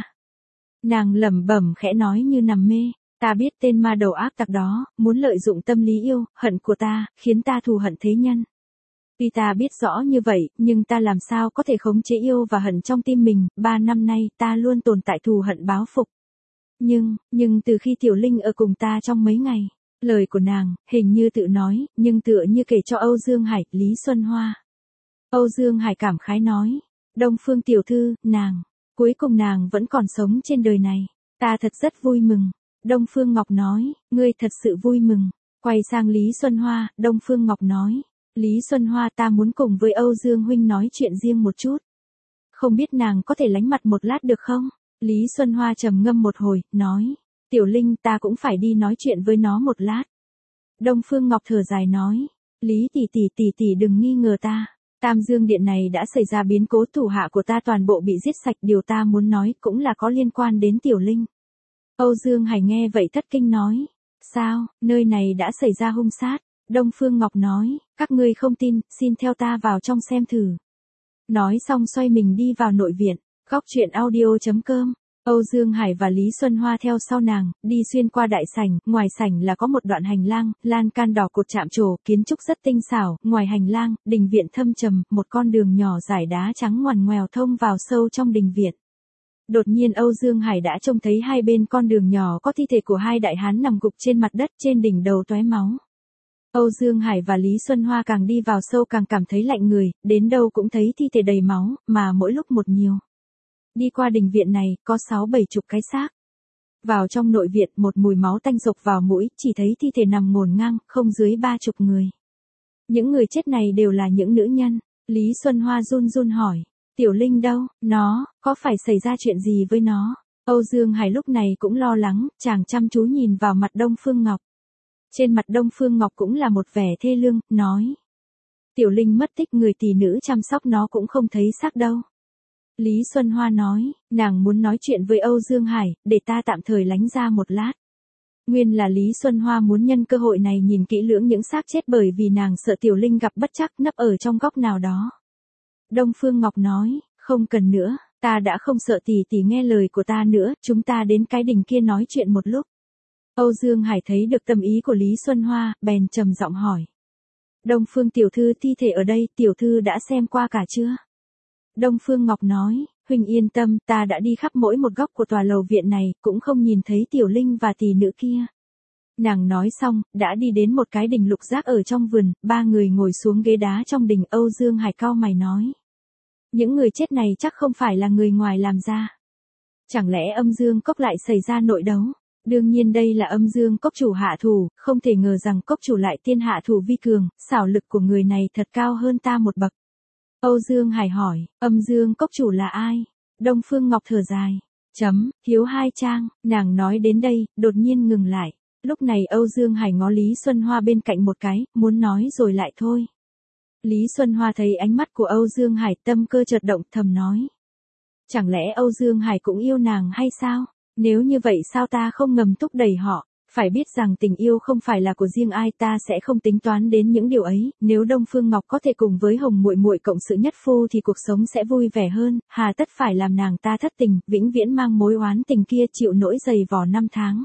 Nàng lẩm bẩm khẽ nói như nằm mê, ta biết tên ma đầu ác tặc đó, muốn lợi dụng tâm lý yêu, hận của ta, khiến ta thù hận thế nhân. Tuy ta biết rõ như vậy, nhưng ta làm sao có thể khống chế yêu và hận trong tim mình, ba năm nay ta luôn tồn tại thù hận báo phục. Nhưng, nhưng từ khi Tiểu Linh ở cùng ta trong mấy ngày, lời của nàng, hình như tự nói, nhưng tựa như kể cho Âu Dương Hải, Lý Xuân Hoa. Âu Dương Hải cảm khái nói, Đông Phương tiểu thư, nàng, cuối cùng nàng vẫn còn sống trên đời này, ta thật rất vui mừng. Đông Phương Ngọc nói, ngươi thật sự vui mừng. Quay sang Lý Xuân Hoa, Đông Phương Ngọc nói, Lý Xuân Hoa ta muốn cùng với Âu Dương huynh nói chuyện riêng một chút. Không biết nàng có thể lánh mặt một lát được không? Lý Xuân Hoa trầm ngâm một hồi, nói, Tiểu Linh ta cũng phải đi nói chuyện với nó một lát. Đông Phương Ngọc thở dài nói, Lý tỷ tỷ tỷ tỷ đừng nghi ngờ ta. Tam Dương Điện này đã xảy ra biến cố, thủ hạ của ta toàn bộ bị giết sạch, điều ta muốn nói cũng là có liên quan đến Tiểu Linh. Âu Dương Hải nghe vậy thất kinh nói, sao, nơi này đã xảy ra hung sát? Đông Phương Ngọc nói, các ngươi không tin, xin theo ta vào trong xem thử. Nói xong xoay mình đi vào nội viện, góc truyện audio chấm com. Âu Dương Hải và Lý Xuân Hoa theo sau nàng, đi xuyên qua đại sảnh, ngoài sảnh là có một đoạn hành lang, lan can đỏ cột chạm trổ, kiến trúc rất tinh xảo, ngoài hành lang, đình viện thâm trầm, một con đường nhỏ dải đá trắng ngoằn ngoèo thông vào sâu trong đình viện. Đột nhiên Âu Dương Hải đã trông thấy hai bên con đường nhỏ có thi thể của hai đại hán nằm gục trên mặt đất, trên đỉnh đầu tóe máu. Âu Dương Hải và Lý Xuân Hoa càng đi vào sâu càng cảm thấy lạnh người, đến đâu cũng thấy thi thể đầy máu, mà mỗi lúc một nhiều. Đi qua đình viện này, có sáu bảy chục cái xác. Vào trong nội viện, một mùi máu tanh rộc vào mũi, chỉ thấy thi thể nằm ngổn ngang, không dưới ba chục người. Những người chết này đều là những nữ nhân. Lý Xuân Hoa run run hỏi, Tiểu Linh đâu, nó, có phải xảy ra chuyện gì với nó? Âu Dương Hải lúc này cũng lo lắng, chàng chăm chú nhìn vào mặt Đông Phương Ngọc. Trên mặt Đông Phương Ngọc cũng là một vẻ thê lương, nói. Tiểu Linh mất tích, người tỷ nữ chăm sóc nó cũng không thấy xác đâu. Lý Xuân Hoa nói, nàng muốn nói chuyện với Âu Dương Hải, để ta tạm thời lánh ra một lát. Nguyên là Lý Xuân Hoa muốn nhân cơ hội này nhìn kỹ lưỡng những xác chết bởi vì nàng sợ Tiểu Linh gặp bất trắc nấp ở trong góc nào đó. Đông Phương Ngọc nói, không cần nữa, ta đã không sợ, tỷ tỷ nghe lời của ta nữa, chúng ta đến cái đình kia nói chuyện một lúc. Âu Dương Hải thấy được tâm ý của Lý Xuân Hoa, bèn trầm giọng hỏi. Đông Phương tiểu thư, thi thể ở đây, tiểu thư đã xem qua cả chưa? Đông Phương Ngọc nói, huynh yên tâm, ta đã đi khắp mỗi một góc của tòa lầu viện này, cũng không nhìn thấy Tiểu Linh và tỷ nữ kia. Nàng nói xong, đã đi đến một cái đình lục giác ở trong vườn, ba người ngồi xuống ghế đá trong đình. Âu Dương Hải cau mày nói. Những người chết này chắc không phải là người ngoài làm ra. Chẳng lẽ Âm Dương Cốc lại xảy ra nội đấu? Đương nhiên đây là Âm Dương Cốc chủ hạ thủ, không thể ngờ rằng cốc chủ lại tiên hạ thủ vi cường, xảo lực của người này thật cao hơn ta một bậc. Âu Dương Hải hỏi, Âm Dương Cốc chủ là ai? Đông Phương Ngọc thở dài. Chấm, Hiếu Hai Trang, nàng nói đến đây, đột nhiên ngừng lại. Lúc này Âu Dương Hải ngó Lý Xuân Hoa bên cạnh một cái, muốn nói rồi lại thôi. Lý Xuân Hoa thấy ánh mắt của Âu Dương Hải, tâm cơ chợt động, thầm nói. Chẳng lẽ Âu Dương Hải cũng yêu nàng hay sao? Nếu như vậy sao ta không ngầm thúc đẩy họ? Phải biết rằng tình yêu không phải là của riêng ai, ta sẽ không tính toán đến những điều ấy, nếu Đông Phương Ngọc có thể cùng với Hồng muội muội cộng sự nhất phu thì cuộc sống sẽ vui vẻ hơn, hà tất phải làm nàng ta thất tình, vĩnh viễn mang mối oán tình kia chịu nỗi dày vò năm tháng.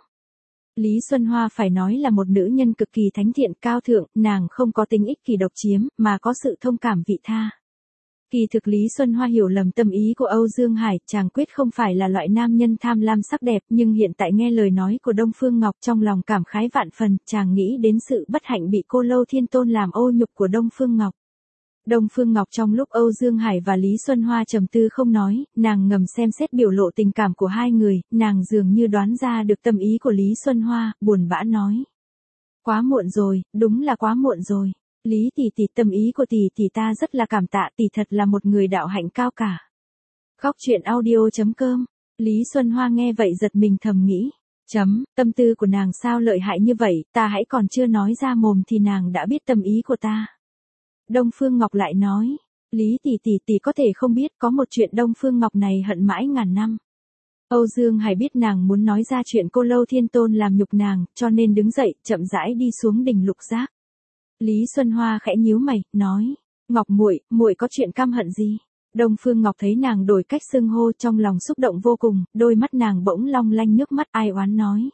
Lý Xuân Hoa phải nói là một nữ nhân cực kỳ thánh thiện cao thượng, nàng không có tính ích kỷ độc chiếm, mà có sự thông cảm vị tha. Kỳ thực Lý Xuân Hoa hiểu lầm tâm ý của Âu Dương Hải, chàng quyết không phải là loại nam nhân tham lam sắc đẹp, nhưng hiện tại nghe lời nói của Đông Phương Ngọc trong lòng cảm khái vạn phần, chàng nghĩ đến sự bất hạnh bị cô Lâu Thiên Tôn làm ô nhục của Đông Phương Ngọc. Đông Phương Ngọc trong lúc Âu Dương Hải và Lý Xuân Hoa trầm tư không nói, nàng ngầm xem xét biểu lộ tình cảm của hai người, nàng dường như đoán ra được tâm ý của Lý Xuân Hoa, buồn bã nói. Quá muộn rồi, đúng là quá muộn rồi. Lý tỷ tỷ, tâm ý của tỷ tỷ ta rất là cảm tạ, tỷ thật là một người đạo hạnh cao cả. Góc truyện audio chấm com. Lý Xuân Hoa nghe vậy giật mình thầm nghĩ. Chấm, tâm tư của nàng sao lợi hại như vậy, ta hãy còn chưa nói ra mồm thì nàng đã biết tâm ý của ta. Đông Phương Ngọc lại nói. Lý tỷ tỷ tỷ có thể không biết có một chuyện Đông Phương Ngọc này hận mãi ngàn năm. Âu Dương Hải biết nàng muốn nói ra chuyện cô Lâu Thiên Tôn làm nhục nàng, cho nên đứng dậy, chậm rãi đi xuống đỉnh lục giác. Lý Xuân Hoa khẽ nhíu mày, nói, Ngọc muội, muội có chuyện căm hận gì? Đông Phương Ngọc thấy nàng đổi cách xưng hô trong lòng xúc động vô cùng, đôi mắt nàng bỗng long lanh nước mắt ai oán nói.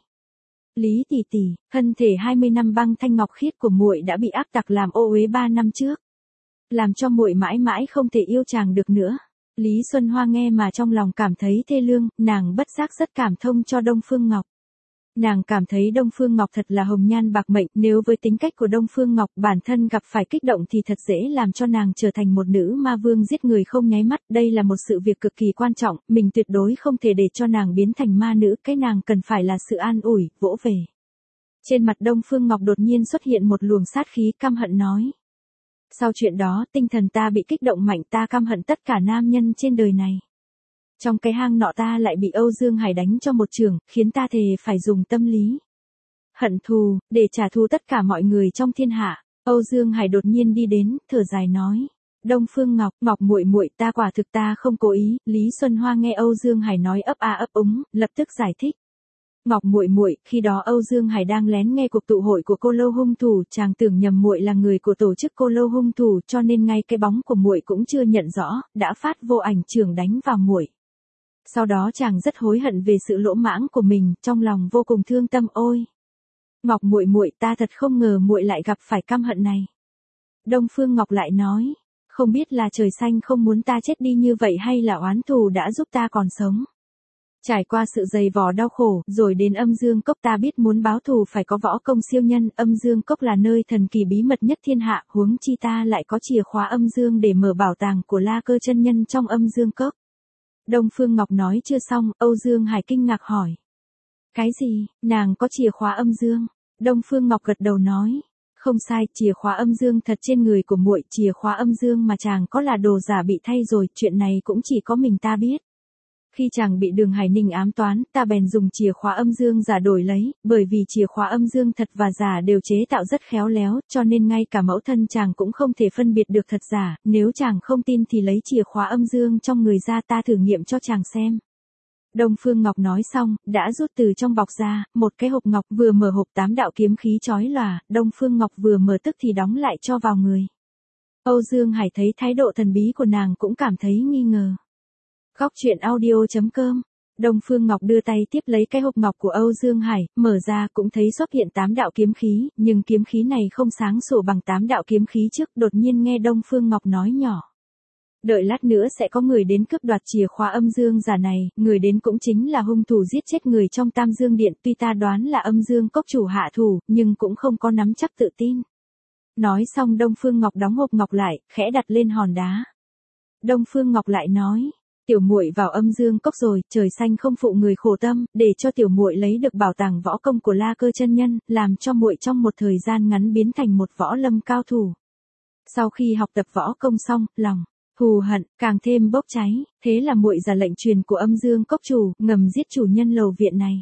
Lý tỷ tỷ, thân thể hai mươi năm băng thanh ngọc khiết của muội đã bị ác tặc làm ô uế ba năm trước, làm cho muội mãi mãi không thể yêu chàng được nữa. Lý Xuân Hoa nghe mà trong lòng cảm thấy thê lương, nàng bất giác rất cảm thông cho Đông Phương Ngọc. Nàng cảm thấy Đông Phương Ngọc thật là hồng nhan bạc mệnh, nếu với tính cách của Đông Phương Ngọc bản thân gặp phải kích động thì thật dễ làm cho nàng trở thành một nữ ma vương giết người không nháy mắt, đây là một sự việc cực kỳ quan trọng, mình tuyệt đối không thể để cho nàng biến thành ma nữ, cái nàng cần phải là sự an ủi, vỗ về. Trên mặt Đông Phương Ngọc đột nhiên xuất hiện một luồng sát khí căm hận nói. Sau chuyện đó, tinh thần ta bị kích động mạnh, ta căm hận tất cả nam nhân trên đời này. Trong cái hang nọ ta lại bị Âu Dương Hải đánh cho một chưởng, khiến ta thề phải dùng tâm lý hận thù, để trả thù tất cả mọi người trong thiên hạ. Âu Dương Hải đột nhiên đi đến, thở dài nói. Đông Phương Ngọc, Ngọc muội muội, ta quả thực ta không cố ý. Lý Xuân Hoa nghe Âu Dương Hải nói ấp a ấp úng, lập tức giải thích. Ngọc muội muội, khi đó Âu Dương Hải đang lén nghe cuộc tụ hội của cô Lâu hung thủ, chàng tưởng nhầm muội là người của tổ chức cô Lâu hung thủ, cho nên ngay cái bóng của muội cũng chưa nhận rõ, đã phát vô ảnh chưởng đánh vào muội. Sau đó chàng rất hối hận về sự lỗ mãng của mình, trong lòng vô cùng thương tâm. Ôi, Ngọc muội muội, ta thật không ngờ muội lại gặp phải căm hận này. Đông Phương Ngọc lại nói, không biết là trời xanh không muốn ta chết đi như vậy hay là oán thù đã giúp ta còn sống. Trải qua sự dày vò đau khổ, rồi đến Âm Dương Cốc, ta biết muốn báo thù phải có võ công siêu nhân, Âm Dương Cốc là nơi thần kỳ bí mật nhất thiên hạ, huống chi ta lại có chìa khóa âm dương để mở bảo tàng của La Cơ chân nhân trong Âm Dương Cốc. Đông Phương Ngọc nói chưa xong, Âu Dương Hải kinh ngạc hỏi. Cái gì, nàng có chìa khóa âm dương? Đông Phương Ngọc gật đầu nói. Không sai, chìa khóa âm dương thật trên người của muội, chìa khóa âm dương mà chàng có là đồ giả bị thay rồi, chuyện này cũng chỉ có mình ta biết. Khi chàng bị Đường Hải Ninh ám toán, ta bèn dùng chìa khóa âm dương giả đổi lấy, bởi vì chìa khóa âm dương thật và giả đều chế tạo rất khéo léo, cho nên ngay cả mẫu thân chàng cũng không thể phân biệt được thật giả, nếu chàng không tin thì lấy chìa khóa âm dương trong người ra, ta thử nghiệm cho chàng xem. Đông Phương Ngọc nói xong, đã rút từ trong bọc ra, một cái hộp ngọc, vừa mở hộp tám đạo kiếm khí chói lòa, Đông Phương Ngọc vừa mở tức thì đóng lại cho vào người. Âu Dương Hải thấy thái độ thần bí của nàng cũng cảm thấy nghi ngờ. Góc truyện audio chấm com. Đông Phương Ngọc đưa tay tiếp lấy cái hộp ngọc của Âu Dương Hải, mở ra cũng thấy xuất hiện tám đạo kiếm khí, nhưng kiếm khí này không sáng sủa bằng tám đạo kiếm khí trước, đột nhiên nghe Đông Phương Ngọc nói nhỏ. Đợi lát nữa sẽ có người đến cướp đoạt chìa khóa âm dương giả này, người đến cũng chính là hung thủ giết chết người trong Tam Dương Điện, tuy ta đoán là Âm Dương Cốc chủ hạ thủ, nhưng cũng không có nắm chắc tự tin. Nói xong Đông Phương Ngọc đóng hộp ngọc lại, khẽ đặt lên hòn đá. Đông Phương Ngọc lại nói. Tiểu muội vào Âm Dương Cốc rồi, trời xanh không phụ người khổ tâm, để cho tiểu muội lấy được bảo tàng võ công của La Cơ chân nhân, làm cho muội trong một thời gian ngắn biến thành một võ lâm cao thủ. Sau khi học tập võ công xong, lòng thù hận càng thêm bốc cháy, thế là muội ra lệnh truyền của Âm Dương Cốc chủ, ngầm giết chủ nhân lầu viện này.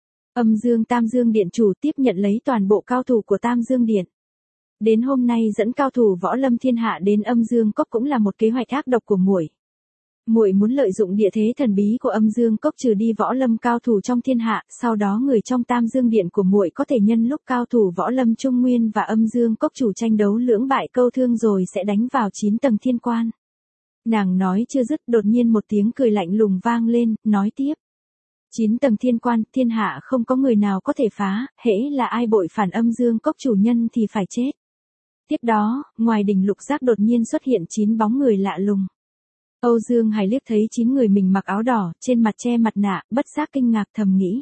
Âm Dương Tam Dương Điện chủ tiếp nhận lấy toàn bộ cao thủ của Tam Dương Điện. Đến hôm nay dẫn cao thủ võ lâm thiên hạ đến Âm Dương Cốc cũng là một kế hoạch ác độc của muội. Muội muốn lợi dụng địa thế thần bí của Âm Dương Cốc trừ đi võ lâm cao thủ trong thiên hạ, sau đó người trong Tam Dương Điện của muội có thể nhân lúc cao thủ võ lâm Trung Nguyên và Âm Dương Cốc chủ tranh đấu lưỡng bại câu thương rồi sẽ đánh vào chín tầng thiên quan. Nàng nói chưa dứt, đột nhiên một tiếng cười lạnh lùng vang lên, nói tiếp. Chín tầng thiên quan, thiên hạ không có người nào có thể phá, hễ là ai bội phản Âm Dương Cốc chủ nhân thì phải chết. Tiếp đó, ngoài đỉnh lục giác đột nhiên xuất hiện chín bóng người lạ lùng. Âu Dương Hải liếc thấy chín người mình mặc áo đỏ, trên mặt che mặt nạ, bất giác kinh ngạc thầm nghĩ.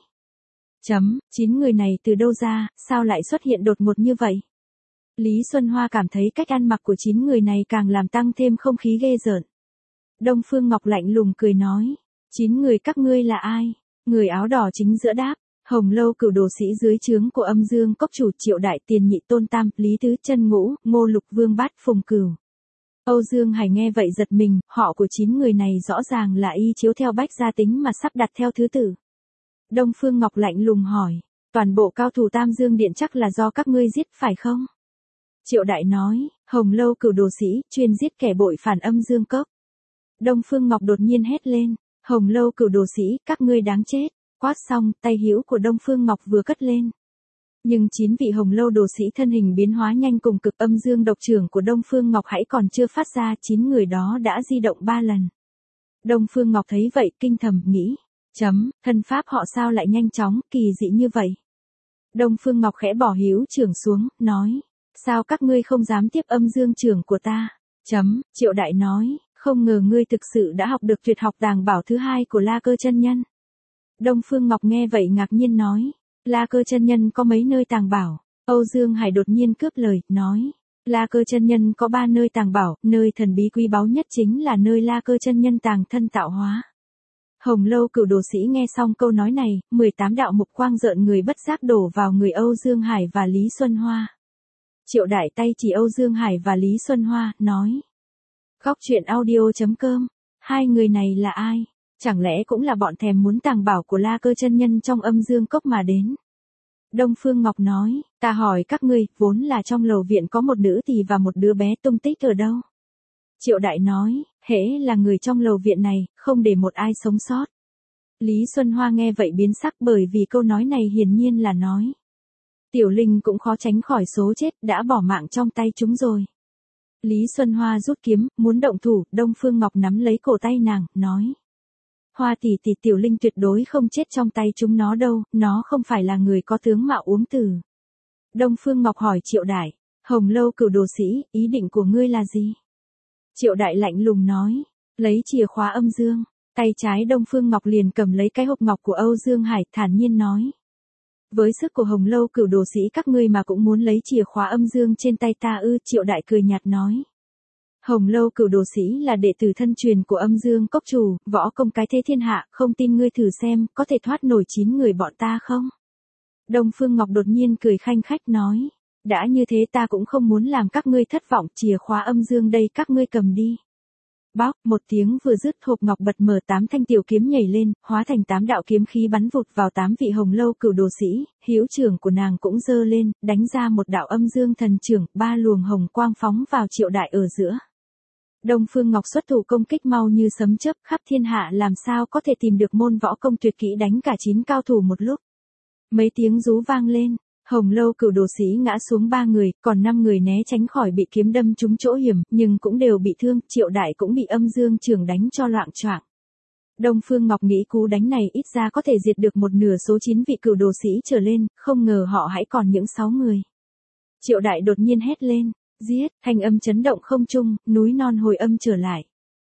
Chấm, chín người này từ đâu ra, sao lại xuất hiện đột ngột như vậy? Lý Xuân Hoa cảm thấy cách ăn mặc của chín người này càng làm tăng thêm không khí ghê rợn. Đông Phương Ngọc lạnh lùng cười nói. Chín người các ngươi là ai? Người áo đỏ chính giữa đáp. Hồng Lâu Cửu đồ sĩ dưới trướng của Âm Dương Cốc chủ Triệu Đại, Tiền Nhị Tôn Tam, Lý Tứ Chân Ngũ, Ngô Lục Vương Bát Phùng Cửu. Âu Dương Hải nghe vậy giật mình, họ của chín người này rõ ràng là y chiếu theo bách gia tính mà sắp đặt theo thứ tự. Đông Phương Ngọc lạnh lùng hỏi, toàn bộ cao thủ Tam Dương Điện chắc là do các ngươi giết phải không? Triệu Đại nói, Hồng Lâu Cửu đồ sĩ, chuyên giết kẻ bội phản Âm Dương Cốc. Đông Phương Ngọc đột nhiên hét lên, Hồng Lâu Cửu đồ sĩ, các ngươi đáng chết. Quát xong, tay hữu của Đông Phương Ngọc vừa cất lên. Nhưng chín vị Hồng Lâu đồ sĩ thân hình biến hóa nhanh cùng cực, âm dương độc trưởng của Đông Phương Ngọc hãy còn chưa phát ra, chín người đó đã di động ba lần. Đông Phương Ngọc thấy vậy kinh thầm nghĩ, chấm, thân pháp họ sao lại nhanh chóng, kỳ dị như vậy. Đông Phương Ngọc khẽ bỏ hữu trưởng xuống, nói, sao các ngươi không dám tiếp âm dương trưởng của ta? Chấm, Triệu Đại nói, không ngờ ngươi thực sự đã học được tuyệt học tàng bảo thứ hai của La Cơ chân nhân. Đông Phương Ngọc nghe vậy ngạc nhiên nói, La Cơ chân nhân có mấy nơi tàng bảo? Âu Dương Hải đột nhiên cướp lời, nói, La Cơ chân nhân có ba nơi tàng bảo, nơi thần bí quý báu nhất chính là nơi La Cơ chân nhân tàng thân tạo hóa. Hồng Lâu Cửu đồ sĩ nghe xong câu nói này, mười tám đạo mục quang rợn người bất giác đổ vào người Âu Dương Hải và Lý Xuân Hoa. Triệu Đại tay chỉ Âu Dương Hải và Lý Xuân Hoa, nói, Góc truyện audio chấm com, hai người này là ai? Chẳng lẽ cũng là bọn thèm muốn tàng bảo của La Cơ chân nhân trong Âm Dương Cốc mà đến? Đông Phương Ngọc nói, ta hỏi các ngươi, vốn là trong lầu viện có một nữ tỳ và một đứa bé, tung tích ở đâu? Triệu Đại nói, hễ là người trong lầu viện này, không để một ai sống sót. Lý Xuân Hoa nghe vậy biến sắc, bởi vì câu nói này hiển nhiên là nói, Tiểu Linh cũng khó tránh khỏi số chết, đã bỏ mạng trong tay chúng rồi. Lý Xuân Hoa rút kiếm, muốn động thủ, Đông Phương Ngọc nắm lấy cổ tay nàng, nói, Hoa tỷ tỷ, Tiểu Linh tuyệt đối không chết trong tay chúng nó đâu, nó không phải là người có tướng mạo uống từ. Đông Phương Ngọc hỏi Triệu Đại, Hồng Lâu Cửu đồ sĩ, ý định của ngươi là gì? Triệu Đại lạnh lùng nói, lấy chìa khóa âm dương. Tay trái Đông Phương Ngọc liền cầm lấy cái hộp ngọc của Âu Dương Hải, thản nhiên nói, với sức của Hồng Lâu Cửu đồ sĩ các ngươi mà cũng muốn lấy chìa khóa âm dương trên tay ta ư? Triệu Đại cười nhạt nói, Hồng Lâu Cửu đồ sĩ là đệ tử thân truyền của Âm Dương Cốc chủ, võ công cái thế thiên hạ, không tin ngươi thử xem, có thể thoát nổi chín người bọn ta không? Đông Phương Ngọc đột nhiên cười khanh khách nói, đã như thế ta cũng không muốn làm các ngươi thất vọng, chìa khóa âm dương đây, các ngươi cầm đi. Bóc, một tiếng vừa dứt, hộp ngọc bật mở, tám thanh tiểu kiếm nhảy lên, hóa thành tám đạo kiếm khí bắn vụt vào tám vị Hồng Lâu Cửu đồ sĩ, hữu trưởng của nàng cũng giơ lên, đánh ra một đạo âm dương thần trưởng, ba luồng hồng quang phóng vào Triệu Đại ở giữa. Đông Phương Ngọc xuất thủ công kích mau như sấm chớp, khắp thiên hạ làm sao có thể tìm được môn võ công tuyệt kỹ đánh cả chín cao thủ một lúc. Mấy tiếng rú vang lên, Hồng Lâu Cửu đồ sĩ ngã xuống ba người, còn năm người né tránh khỏi bị kiếm đâm trúng chỗ hiểm, nhưng cũng đều bị thương, Triệu Đại cũng bị âm dương trường đánh cho loạng choạng. Đông Phương Ngọc nghĩ cú đánh này ít ra có thể diệt được một nửa số chín vị cửu đồ sĩ trở lên, không ngờ họ hãy còn những sáu người. Triệu Đại đột nhiên hét lên, giết, thanh âm chấn động không trung, núi non hồi âm trở lại.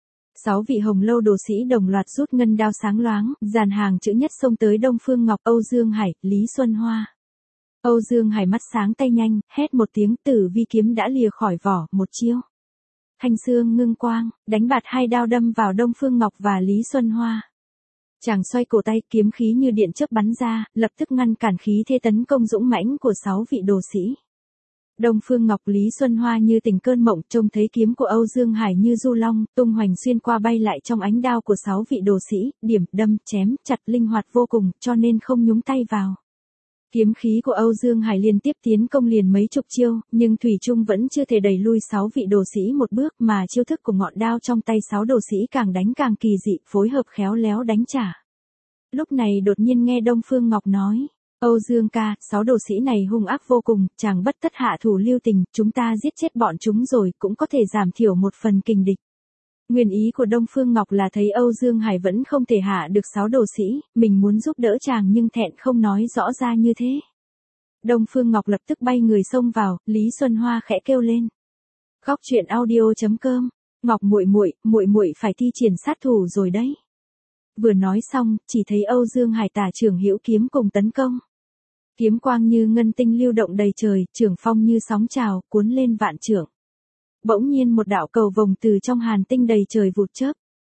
Sáu vị Hồng Lâu đồ sĩ đồng loạt rút ngân đao sáng loáng, dàn hàng chữ nhất xông tới Đông Phương Ngọc, Âu Dương Hải, Lý Xuân Hoa. Âu Dương Hải mắt sáng tay nhanh, hét một tiếng, Tử Vi kiếm đã lìa khỏi vỏ, một chiêu. Thanh xương ngưng quang, đánh bạt hai đao đâm vào Đông Phương Ngọc và Lý Xuân Hoa. Chàng xoay cổ tay, kiếm khí như điện chớp bắn ra, lập tức ngăn cản khí thế tấn công dũng mãnh của sáu vị đồ sĩ. Đông Phương Ngọc, Lý Xuân Hoa như tỉnh cơn mộng, trông thấy kiếm của Âu Dương Hải như du long, tung hoành xuyên qua bay lại trong ánh đao của sáu vị đồ sĩ, điểm, đâm, chém, chặt linh hoạt vô cùng, cho nên không nhúng tay vào. Kiếm khí của Âu Dương Hải liên tiếp tiến công liền mấy chục chiêu, nhưng thủy chung vẫn chưa thể đẩy lui sáu vị đồ sĩ một bước, mà chiêu thức của ngọn đao trong tay sáu đồ sĩ càng đánh càng kỳ dị, phối hợp khéo léo đánh trả. Lúc này đột nhiên nghe Đông Phương Ngọc nói, Âu Dương ca, sáu đồ sĩ này hung ác vô cùng, chàng bất tất hạ thủ lưu tình, chúng ta giết chết bọn chúng rồi cũng có thể giảm thiểu một phần kình địch. Nguyên ý của Đông Phương Ngọc là thấy Âu Dương Hải vẫn không thể hạ được sáu đồ sĩ, mình muốn giúp đỡ chàng nhưng thẹn không nói rõ ra như thế. Đông Phương Ngọc lập tức bay người xông vào, Lý Xuân Hoa khẽ kêu lên. Khóc chuyện audio chấm com, Ngọc muội muội, muội muội phải thi triển sát thủ rồi đấy. Vừa nói xong, chỉ thấy Âu Dương Hải tả trưởng hữu kiếm cùng tấn công. Kiếm quang như ngân tinh lưu động đầy trời, trường phong như sóng trào, cuốn lên vạn trượng. Bỗng nhiên một đạo cầu vồng từ trong hàn tinh đầy trời vụt chớp.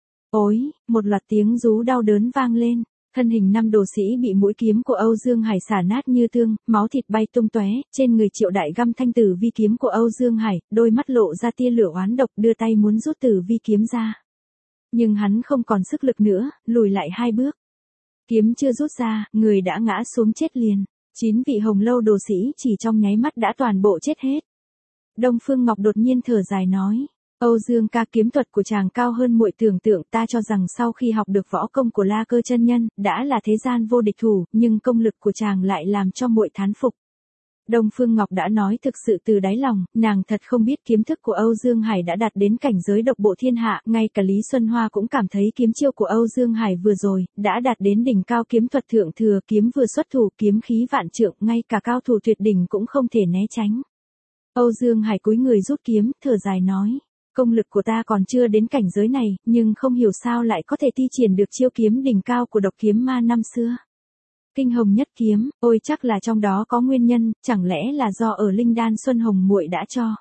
Ối, một loạt tiếng rú đau đớn vang lên, thân hình năm đồ sĩ bị mũi kiếm của Âu Dương Hải xả nát như tương, máu thịt bay tung tóe, trên người Triệu Đại găm thanh tử vi kiếm của Âu Dương Hải, đôi mắt lộ ra tia lửa oán độc, đưa tay muốn rút tử vi kiếm ra. Nhưng hắn không còn sức lực nữa, lùi lại hai bước. Kiếm chưa rút ra, người đã ngã xuống chết liền. Chín vị Hồng Lâu đồ sĩ chỉ trong nháy mắt đã toàn bộ chết hết. Đông Phương Ngọc đột nhiên thở dài nói, Âu Dương ca, kiếm thuật của chàng cao hơn muội tưởng tượng, ta cho rằng sau khi học được võ công của La Cơ chân nhân, đã là thế gian vô địch thủ, nhưng công lực của chàng lại làm cho muội thán phục. Đông Phương Ngọc đã nói thực sự từ đáy lòng, nàng thật không biết kiếm thức của Âu Dương Hải đã đạt đến cảnh giới độc bộ thiên hạ, ngay cả Lý Xuân Hoa cũng cảm thấy kiếm chiêu của Âu Dương Hải vừa rồi, đã đạt đến đỉnh cao kiếm thuật thượng thừa, kiếm vừa xuất thủ, kiếm khí vạn trượng, ngay cả cao thủ tuyệt đỉnh cũng không thể né tránh. Âu Dương Hải cúi người rút kiếm, thở dài nói, công lực của ta còn chưa đến cảnh giới này, nhưng không hiểu sao lại có thể thi triển được chiêu kiếm đỉnh cao của độc kiếm ma năm xưa. Kinh hồng nhất kiếm, ôi chắc là trong đó có nguyên nhân, chẳng lẽ là do ở linh đan Xuân Hồng muội đã cho.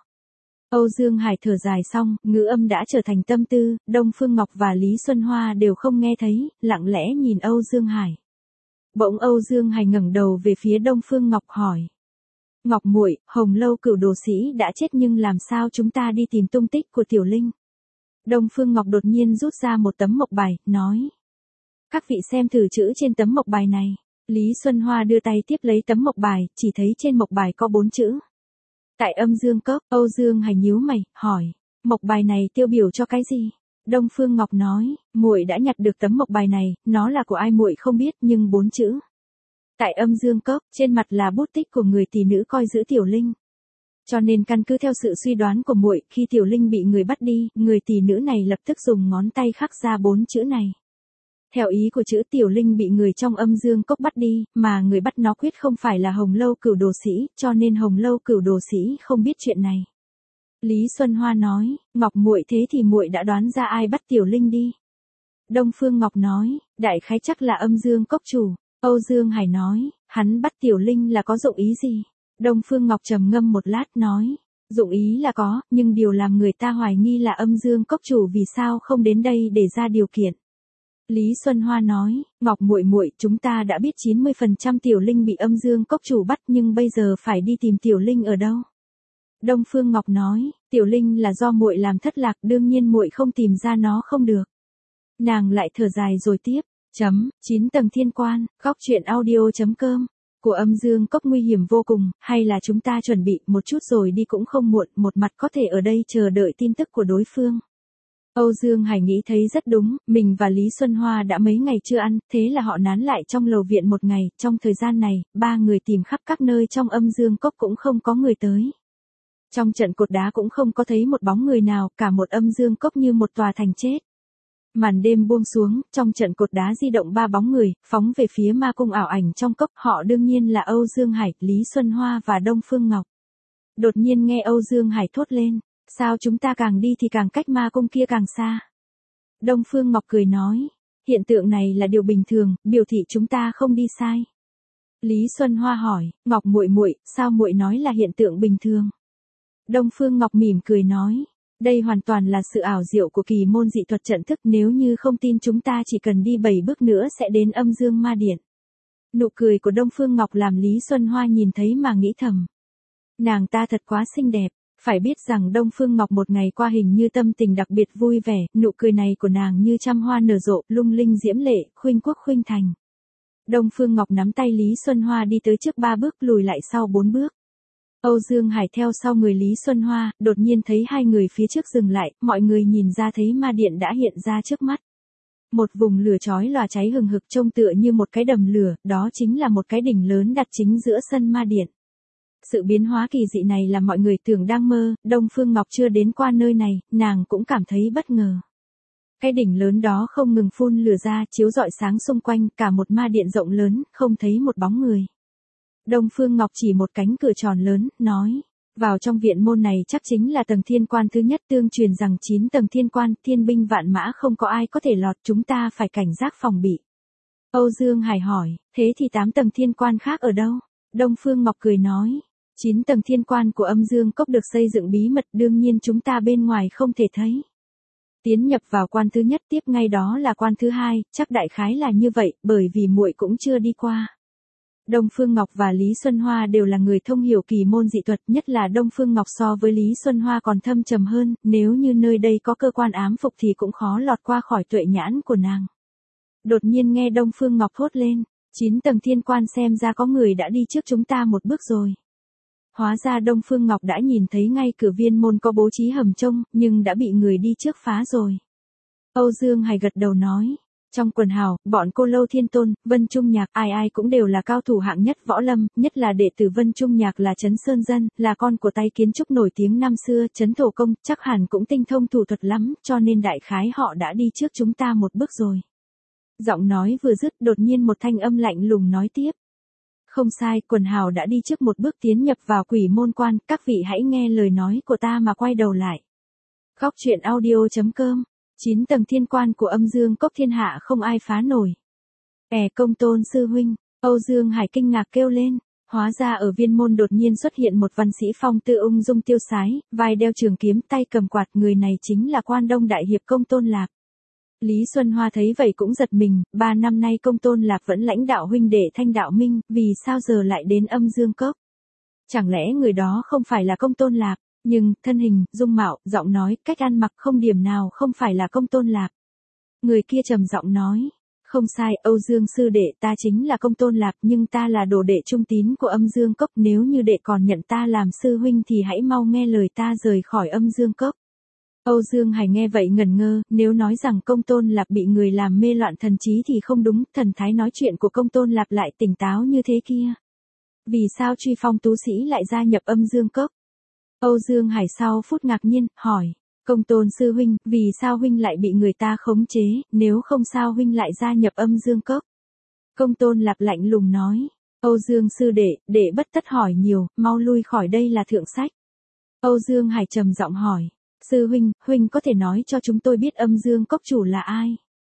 Âu Dương Hải thở dài xong, ngữ âm đã trở thành tâm tư, Đông Phương Ngọc và Lý Xuân Hoa đều không nghe thấy, lặng lẽ nhìn Âu Dương Hải. Bỗng Âu Dương Hải ngẩng đầu về phía Đông Phương Ngọc hỏi. Ngọc muội, Hồng Lâu cửu đồ sĩ đã chết nhưng làm sao chúng ta đi tìm tung tích của Tiểu Linh? Đông Phương Ngọc đột nhiên rút ra một tấm mộc bài, nói. Các vị xem thử chữ trên tấm mộc bài này. Lý Xuân Hoa đưa tay tiếp lấy tấm mộc bài, chỉ thấy trên mộc bài có bốn chữ. Tại âm dương cốc, Âu Dương Hải nhíu mày, hỏi, mộc bài này tiêu biểu cho cái gì? Đông Phương Ngọc nói, muội đã nhặt được tấm mộc bài này, nó là của ai muội không biết, nhưng bốn chữ. Tại âm dương cốc, trên mặt là bút tích của người tỷ nữ coi giữ Tiểu Linh. Cho nên căn cứ theo sự suy đoán của muội, khi Tiểu Linh bị người bắt đi, người tỷ nữ này lập tức dùng ngón tay khắc ra bốn chữ này. Theo ý của chữ Tiểu Linh bị người trong âm dương cốc bắt đi, mà người bắt nó quyết không phải là Hồng Lâu cửu đồ sĩ, cho nên Hồng Lâu cửu đồ sĩ không biết chuyện này. Lý Xuân Hoa nói, Ngọc muội thế thì muội đã đoán ra ai bắt Tiểu Linh đi. Đông Phương Ngọc nói, đại khái chắc là âm dương cốc chủ. Âu Dương Hải nói, hắn bắt Tiểu Linh là có dụng ý gì? Đông Phương Ngọc trầm ngâm một lát nói, dụng ý là có, nhưng điều làm người ta hoài nghi là âm dương cốc chủ vì sao không đến đây để ra điều kiện. Lý Xuân Hoa nói, Ngọc muội muội, chúng ta đã biết chín mươi phần trăm Tiểu Linh bị âm dương cốc chủ bắt nhưng bây giờ phải đi tìm Tiểu Linh ở đâu? Đông Phương Ngọc nói, Tiểu Linh là do muội làm thất lạc, đương nhiên muội không tìm ra nó không được. Nàng lại thở dài rồi tiếp, chấm, chín tầng thiên quan, khóc chuyện audio chấm com, của âm dương cốc nguy hiểm vô cùng, hay là chúng ta chuẩn bị một chút rồi đi cũng không muộn, một mặt có thể ở đây chờ đợi tin tức của đối phương. Âu Dương Hải nghĩ thấy rất đúng, mình và Lý Xuân Hoa đã mấy ngày chưa ăn, thế là họ nán lại trong lầu viện một ngày, trong thời gian này, ba người tìm khắp các nơi trong âm dương cốc cũng không có người tới. Trong trận cột đá cũng không có thấy một bóng người nào, cả một âm dương cốc như một tòa thành chết. Màn đêm buông xuống, trong trận cột đá di động ba bóng người, phóng về phía ma cung ảo ảnh trong cốc, họ đương nhiên là Âu Dương Hải, Lý Xuân Hoa và Đông Phương Ngọc. Đột nhiên nghe Âu Dương Hải thốt lên, sao chúng ta càng đi thì càng cách ma cung kia càng xa. Đông Phương Ngọc cười nói, hiện tượng này là điều bình thường, biểu thị chúng ta không đi sai. Lý Xuân Hoa hỏi, Ngọc muội muội, sao muội nói là hiện tượng bình thường? Đông Phương Ngọc mỉm cười nói, đây hoàn toàn là sự ảo diệu của kỳ môn dị thuật trận thức, nếu như không tin chúng ta chỉ cần đi bảy bước nữa sẽ đến âm dương ma điện. Nụ cười của Đông Phương Ngọc làm Lý Xuân Hoa nhìn thấy mà nghĩ thầm. Nàng ta thật quá xinh đẹp, phải biết rằng Đông Phương Ngọc một ngày qua hình như tâm tình đặc biệt vui vẻ, nụ cười này của nàng như trăm hoa nở rộ, lung linh diễm lệ, khuynh quốc khuynh thành. Đông Phương Ngọc nắm tay Lý Xuân Hoa đi tới trước ba bước lùi lại sau bốn bước. Âu Dương Hải theo sau người Lý Xuân Hoa, đột nhiên thấy hai người phía trước dừng lại, mọi người nhìn ra thấy ma điện đã hiện ra trước mắt. Một vùng lửa chói lòa cháy hừng hực trông tựa như một cái đầm lửa, đó chính là một cái đỉnh lớn đặt chính giữa sân ma điện. Sự biến hóa kỳ dị này làm mọi người tưởng đang mơ, Đông Phương Ngọc chưa đến qua nơi này, nàng cũng cảm thấy bất ngờ. Cái đỉnh lớn đó không ngừng phun lửa ra, chiếu rọi sáng xung quanh, cả một ma điện rộng lớn, không thấy một bóng người. Đông Phương Ngọc chỉ một cánh cửa tròn lớn, nói, vào trong viện môn này chắc chính là tầng thiên quan thứ nhất, tương truyền rằng chín tầng thiên quan, thiên binh vạn mã không có ai có thể lọt, chúng ta phải cảnh giác phòng bị. Âu Dương Hải hỏi, thế thì tám tầng thiên quan khác ở đâu? Đông Phương Ngọc cười nói, chín tầng thiên quan của Âm Dương Cốc được xây dựng bí mật, đương nhiên chúng ta bên ngoài không thể thấy. Tiến nhập vào quan thứ nhất, tiếp ngay đó là quan thứ hai, chắc đại khái là như vậy, bởi vì muội cũng chưa đi qua. Đông Phương Ngọc và Lý Xuân Hoa đều là người thông hiểu kỳ môn dị thuật, nhất là Đông Phương Ngọc so với Lý Xuân Hoa còn thâm trầm hơn, nếu như nơi đây có cơ quan ám phục thì cũng khó lọt qua khỏi tuệ nhãn của nàng. Đột nhiên nghe Đông Phương Ngọc thốt lên, chín tầng thiên quan xem ra có người đã đi trước chúng ta một bước rồi. Hóa ra Đông Phương Ngọc đã nhìn thấy ngay cửa viên môn có bố trí hầm trông, nhưng đã bị người đi trước phá rồi. Âu Dương Hải gật đầu nói. Trong quần hào, bọn Cô Lâu Thiên Tôn, Vân Trung Nhạc, ai ai cũng đều là cao thủ hạng nhất võ lâm, nhất là đệ tử Vân Trung Nhạc là Trấn Sơn Dân, là con của tay kiến trúc nổi tiếng năm xưa, Trấn Thổ Công, chắc hẳn cũng tinh thông thủ thuật lắm, cho nên đại khái họ đã đi trước chúng ta một bước rồi. Giọng nói vừa dứt, đột nhiên một thanh âm lạnh lùng nói tiếp. Không sai, quần hào đã đi trước một bước tiến nhập vào quỷ môn quan, các vị hãy nghe lời nói của ta mà quay đầu lại. Góc truyện audio chấm com. Chín tầng thiên quan của Âm Dương Cốc thiên hạ không ai phá nổi. Ẻ Công Tôn sư huynh, Âu Dương Hải kinh ngạc kêu lên. Hóa ra ở viên môn đột nhiên xuất hiện một văn sĩ phong tư ung dung tiêu sái, vai đeo trường kiếm, tay cầm quạt, người này chính là Quan Đông đại hiệp Công Tôn Lạp. Lý Xuân Hoa thấy vậy cũng giật mình, ba năm nay Công Tôn Lạp vẫn lãnh đạo huynh đệ Thanh Đạo Minh, vì sao giờ lại đến Âm Dương Cốc? Chẳng lẽ người đó không phải là Công Tôn Lạp? Nhưng, thân hình, dung mạo, giọng nói, cách ăn mặc không điểm nào không phải là Công Tôn Lạp. Người kia trầm giọng nói, không sai, Âu Dương sư đệ, ta chính là Công Tôn Lạp, nhưng ta là đồ đệ trung tín của Âm Dương Cốc, nếu như đệ còn nhận ta làm sư huynh thì hãy mau nghe lời ta rời khỏi Âm Dương Cốc. Âu Dương Hải nghe vậy ngẩn ngơ, nếu nói rằng Công Tôn Lạp bị người làm mê loạn thần trí thì không đúng, thần thái nói chuyện của Công Tôn Lạp lại tỉnh táo như thế kia. Vì sao Truy Phong tú sĩ lại gia nhập Âm Dương Cốc? Âu Dương Hải sau phút ngạc nhiên, hỏi, Công Tôn sư huynh, vì sao huynh lại bị người ta khống chế, nếu không sao huynh lại gia nhập Âm Dương Cốc? Công Tôn Lạp lạnh lùng nói, Âu Dương sư đệ, đệ bất tất hỏi nhiều, mau lui khỏi đây là thượng sách. Âu Dương Hải trầm giọng hỏi, sư huynh, huynh có thể nói cho chúng tôi biết Âm Dương Cốc chủ là ai?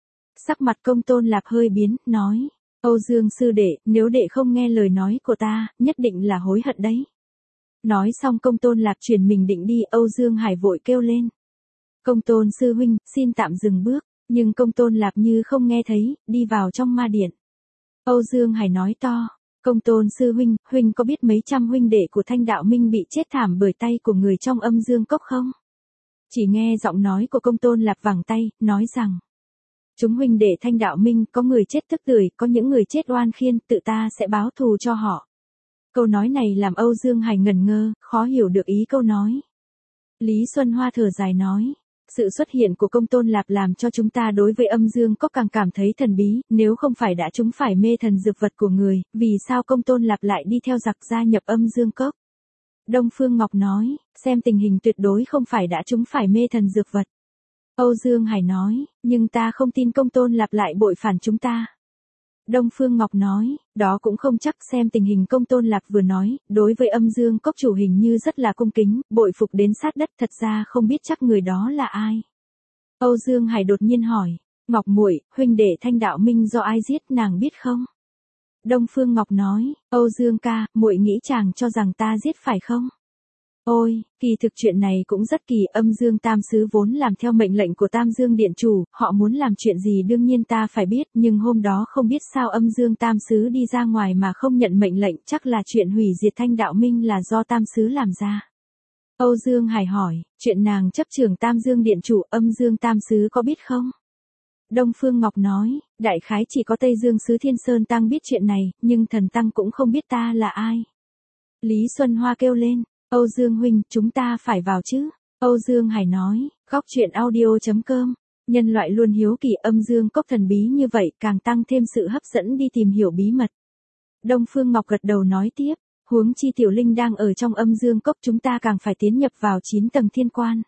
Sắc mặt Công Tôn Lạp hơi biến, nói, Âu Dương sư đệ, nếu đệ không nghe lời nói của ta, nhất định là hối hận đấy. Nói xong Công Tôn Lạp chuyển mình định đi, Âu Dương Hải vội kêu lên. Công Tôn sư huynh, xin tạm dừng bước, nhưng Công Tôn Lạp như không nghe thấy, đi vào trong ma điện. Âu Dương Hải nói to, Công Tôn sư huynh, huynh có biết mấy trăm huynh đệ của Thanh Đạo Minh bị chết thảm bởi tay của người trong Âm Dương Cốc không? Chỉ nghe giọng nói của Công Tôn Lạp vẳng tay, nói rằng, chúng huynh đệ Thanh Đạo Minh có người chết tức tưởi, có những người chết oan khiên, tự ta sẽ báo thù cho họ. Câu nói này làm Âu Dương Hải ngẩn ngơ, khó hiểu được ý câu nói. Lý Xuân Hoa thở dài nói, sự xuất hiện của Công Tôn Lạp làm cho chúng ta đối với Âm Dương Cốc càng cảm thấy thần bí, nếu không phải đã chúng phải mê thần dược vật của người, vì sao Công Tôn Lạp lại đi theo giặc gia nhập Âm Dương Cốc? Đông Phương Ngọc nói, xem tình hình tuyệt đối không phải đã chúng phải mê thần dược vật. Âu Dương Hải nói, nhưng ta không tin Công Tôn Lạp lại bội phản chúng ta. Đông Phương Ngọc nói, đó cũng không chắc, xem tình hình Công Tôn Lạp vừa nói, đối với Âm Dương Cốc chủ hình như rất là cung kính, bội phục đến sát đất, thật ra không biết chắc người đó là ai. Âu Dương Hải đột nhiên hỏi, Ngọc muội, huynh đệ Thanh Đạo Minh do ai giết nàng biết không? Đông Phương Ngọc nói, Âu Dương ca, muội nghĩ chàng cho rằng ta giết phải không? Ôi, kỳ thực chuyện này cũng rất kỳ, Âm Dương Tam Sứ vốn làm theo mệnh lệnh của Tam Dương Điện Chủ, họ muốn làm chuyện gì đương nhiên ta phải biết, nhưng hôm đó không biết sao Âm Dương Tam Sứ đi ra ngoài mà không nhận mệnh lệnh, chắc là chuyện hủy diệt Thanh Đạo Minh là do Tam Sứ làm ra. Âu Dương Hải hỏi, chuyện nàng chấp trưởng Tam Dương Điện Chủ, Âm Dương Tam Sứ có biết không? Đông Phương Ngọc nói, đại khái chỉ có Tây Dương Sứ Thiên Sơn Tăng biết chuyện này, nhưng thần Tăng cũng không biết ta là ai. Lý Xuân Hoa kêu lên, Âu Dương huynh, chúng ta phải vào chứ. Âu Dương Hải nói, góc chuyện audio.com, nhân loại luôn hiếu kỳ âm dương cốc thần bí như vậy càng tăng thêm sự hấp dẫn đi tìm hiểu bí mật. Đông Phương Ngọc gật đầu nói tiếp, huống chi Tiểu Linh đang ở trong âm dương cốc chúng ta càng phải tiến nhập vào chín tầng thiên quan.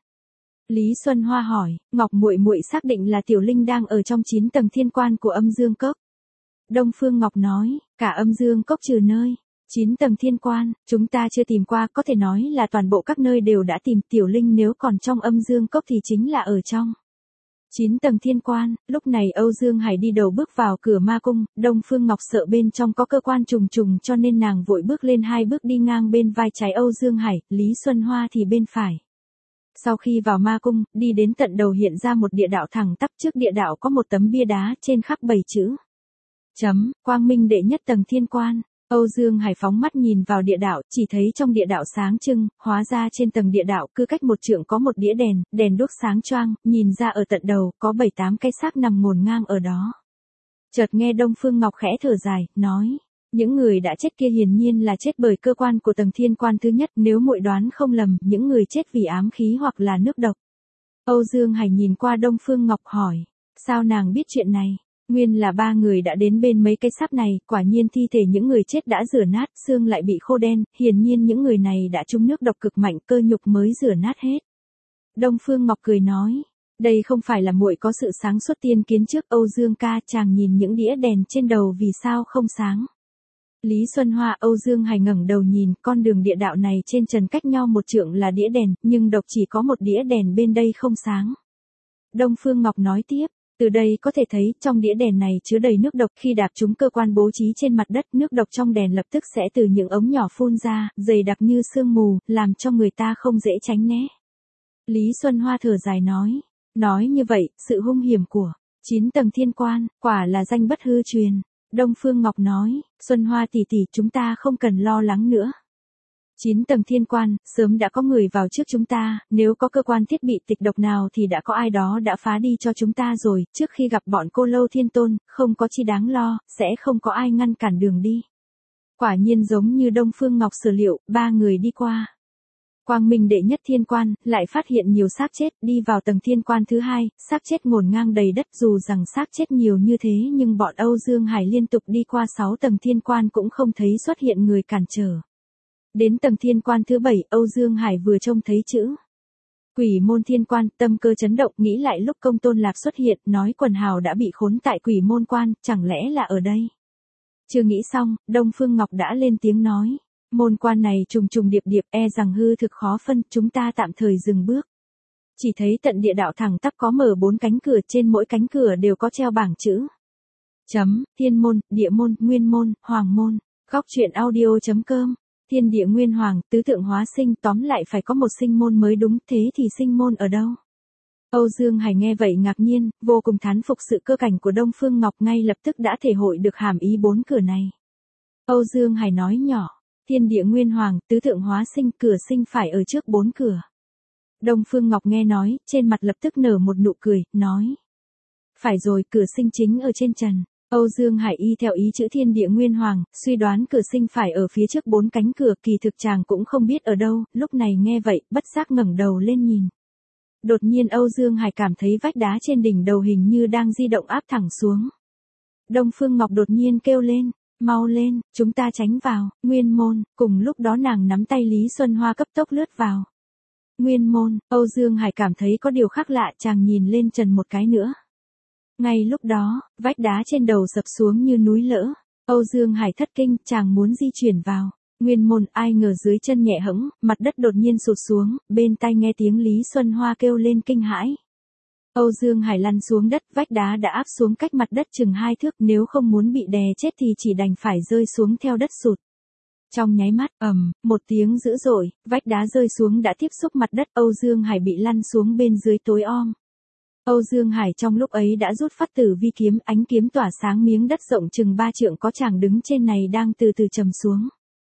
Lý Xuân Hoa hỏi, Ngọc muội muội xác định là Tiểu Linh đang ở trong chín tầng thiên quan của âm dương cốc. Đông Phương Ngọc nói, cả âm dương cốc trừ nơi chín tầng thiên quan, chúng ta chưa tìm qua, có thể nói là toàn bộ các nơi đều đã tìm. Tiểu Linh nếu còn trong âm dương cốc thì chính là ở trong chín tầng thiên quan. Lúc này Âu Dương Hải đi đầu bước vào cửa ma cung, Đông Phương Ngọc sợ bên trong có cơ quan trùng trùng cho nên nàng vội bước lên hai bước đi ngang bên vai trái Âu Dương Hải, Lý Xuân Hoa thì bên phải. Sau khi vào ma cung, đi đến tận đầu hiện ra một địa đạo thẳng tắp, trước địa đạo có một tấm bia đá trên khắc bảy chữ. Chấm, Quang Minh đệ nhất tầng thiên quan. Âu Dương Hải phóng mắt nhìn vào địa đạo, chỉ thấy trong địa đạo sáng trưng, hóa ra trên tầng địa đạo cứ cách một trượng có một đĩa đèn, đèn đuốc sáng choang, nhìn ra ở tận đầu, có bảy tám cái xác nằm ngổn ngang ở đó. Chợt nghe Đông Phương Ngọc khẽ thở dài, nói, những người đã chết kia hiển nhiên là chết bởi cơ quan của tầng thiên quan thứ nhất, nếu muội đoán không lầm, những người chết vì ám khí hoặc là nước độc. Âu Dương Hải nhìn qua Đông Phương Ngọc hỏi, sao nàng biết chuyện này? Nguyên là ba người đã đến bên mấy cái xác này, quả nhiên thi thể những người chết đã rửa nát, xương lại bị khô đen, hiển nhiên những người này đã trúng nước độc cực mạnh, cơ nhục mới rửa nát hết. Đông Phương Ngọc cười nói, đây không phải là muội có sự sáng suốt tiên kiến trước. Âu Dương ca, chàng nhìn những đĩa đèn trên đầu vì sao không sáng? Lý Xuân Hoa. Âu Dương Hải ngẩng đầu nhìn, con đường địa đạo này trên trần cách nhau một trượng là đĩa đèn, nhưng độc chỉ có một đĩa đèn bên đây không sáng. Đông Phương Ngọc nói tiếp, từ đây có thể thấy, trong đĩa đèn này chứa đầy nước độc, khi đạp trúng cơ quan bố trí trên mặt đất, nước độc trong đèn lập tức sẽ từ những ống nhỏ phun ra, dày đặc như sương mù, làm cho người ta không dễ tránh né. Lý Xuân Hoa thở dài nói, nói như vậy, sự hung hiểm của chín tầng thiên quan, quả là danh bất hư truyền. Đông Phương Ngọc nói, Xuân Hoa tỷ tỷ, chúng ta không cần lo lắng nữa. chín tầng thiên quan, sớm đã có người vào trước chúng ta, nếu có cơ quan thiết bị tịch độc nào thì đã có ai đó đã phá đi cho chúng ta rồi, trước khi gặp bọn Cô Lâu Thiên Tôn, không có chi đáng lo, sẽ không có ai ngăn cản đường đi. Quả nhiên giống như Đông Phương Ngọc sở liệu, ba người đi qua Quang Minh đệ nhất thiên quan, lại phát hiện nhiều xác chết, đi vào tầng thiên quan thứ hai, xác chết ngổn ngang đầy đất. Dù rằng xác chết nhiều như thế nhưng bọn Âu Dương Hải liên tục đi qua sáu tầng thiên quan cũng không thấy xuất hiện người cản trở. Đến tầng thiên quan thứ bảy, Âu Dương Hải vừa trông thấy chữ Quỷ môn thiên quan, tâm cơ chấn động, nghĩ lại lúc Công Tôn Lạc xuất hiện, nói quần hào đã bị khốn tại quỷ môn quan, chẳng lẽ là ở đây? Chưa nghĩ xong, Đông Phương Ngọc đã lên tiếng nói, môn quan này trùng trùng điệp điệp, e rằng hư thực khó phân, chúng ta tạm thời dừng bước. Chỉ thấy tận địa đạo thẳng tắp có mở bốn cánh cửa, trên mỗi cánh cửa đều có treo bảng chữ chấm, thiên môn, địa môn, nguyên môn, hoàng môn. Góc chuyện audio.com, thiên địa nguyên hoàng, tứ tượng hóa sinh, tóm lại phải có một sinh môn mới đúng, thế thì sinh môn ở đâu? Âu Dương Hải nghe vậy ngạc nhiên, vô cùng thán phục sự cơ cảnh của Đông Phương Ngọc, ngay lập tức đã thể hội được hàm ý bốn cửa này. Âu Dương Hải nói nhỏ, thiên địa nguyên hoàng, tứ tượng hóa sinh, cửa sinh phải ở trước bốn cửa. Đông Phương Ngọc nghe nói, trên mặt lập tức nở một nụ cười, nói, phải rồi, cửa sinh chính ở trên trần. Âu Dương Hải y theo ý chữ thiên địa nguyên hoàng, suy đoán cửa sinh phải ở phía trước bốn cánh cửa, kỳ thực chàng cũng không biết ở đâu. Lúc này nghe vậy, bất giác ngẩng đầu lên nhìn. Đột nhiên Âu Dương Hải cảm thấy vách đá trên đỉnh đầu hình như đang di động áp thẳng xuống. Đông Phương Ngọc đột nhiên kêu lên, mau lên, chúng ta tránh vào, nguyên môn. Cùng lúc đó nàng nắm tay Lý Xuân Hoa cấp tốc lướt vào nguyên môn. Âu Dương Hải cảm thấy có điều khác lạ, chàng nhìn lên trần một cái nữa. Ngay lúc đó, vách đá trên đầu sập xuống như núi lỡ. Âu Dương Hải thất kinh, chàng muốn di chuyển vào nguyên môn, ai ngờ dưới chân nhẹ hẫng, mặt đất đột nhiên sụt xuống, bên tai nghe tiếng Lý Xuân Hoa kêu lên kinh hãi. Âu Dương Hải lăn xuống đất, vách đá đã áp xuống cách mặt đất chừng hai thước, nếu không muốn bị đè chết thì chỉ đành phải rơi xuống theo đất sụt. Trong nháy mắt, ầm, một tiếng dữ dội, vách đá rơi xuống đã tiếp xúc mặt đất, Âu Dương Hải bị lăn xuống bên dưới tối om. Âu Dương Hải trong lúc ấy đã rút phát tử vi kiếm, ánh kiếm tỏa sáng, miếng đất rộng chừng ba trượng có chàng đứng trên này đang từ từ trầm xuống.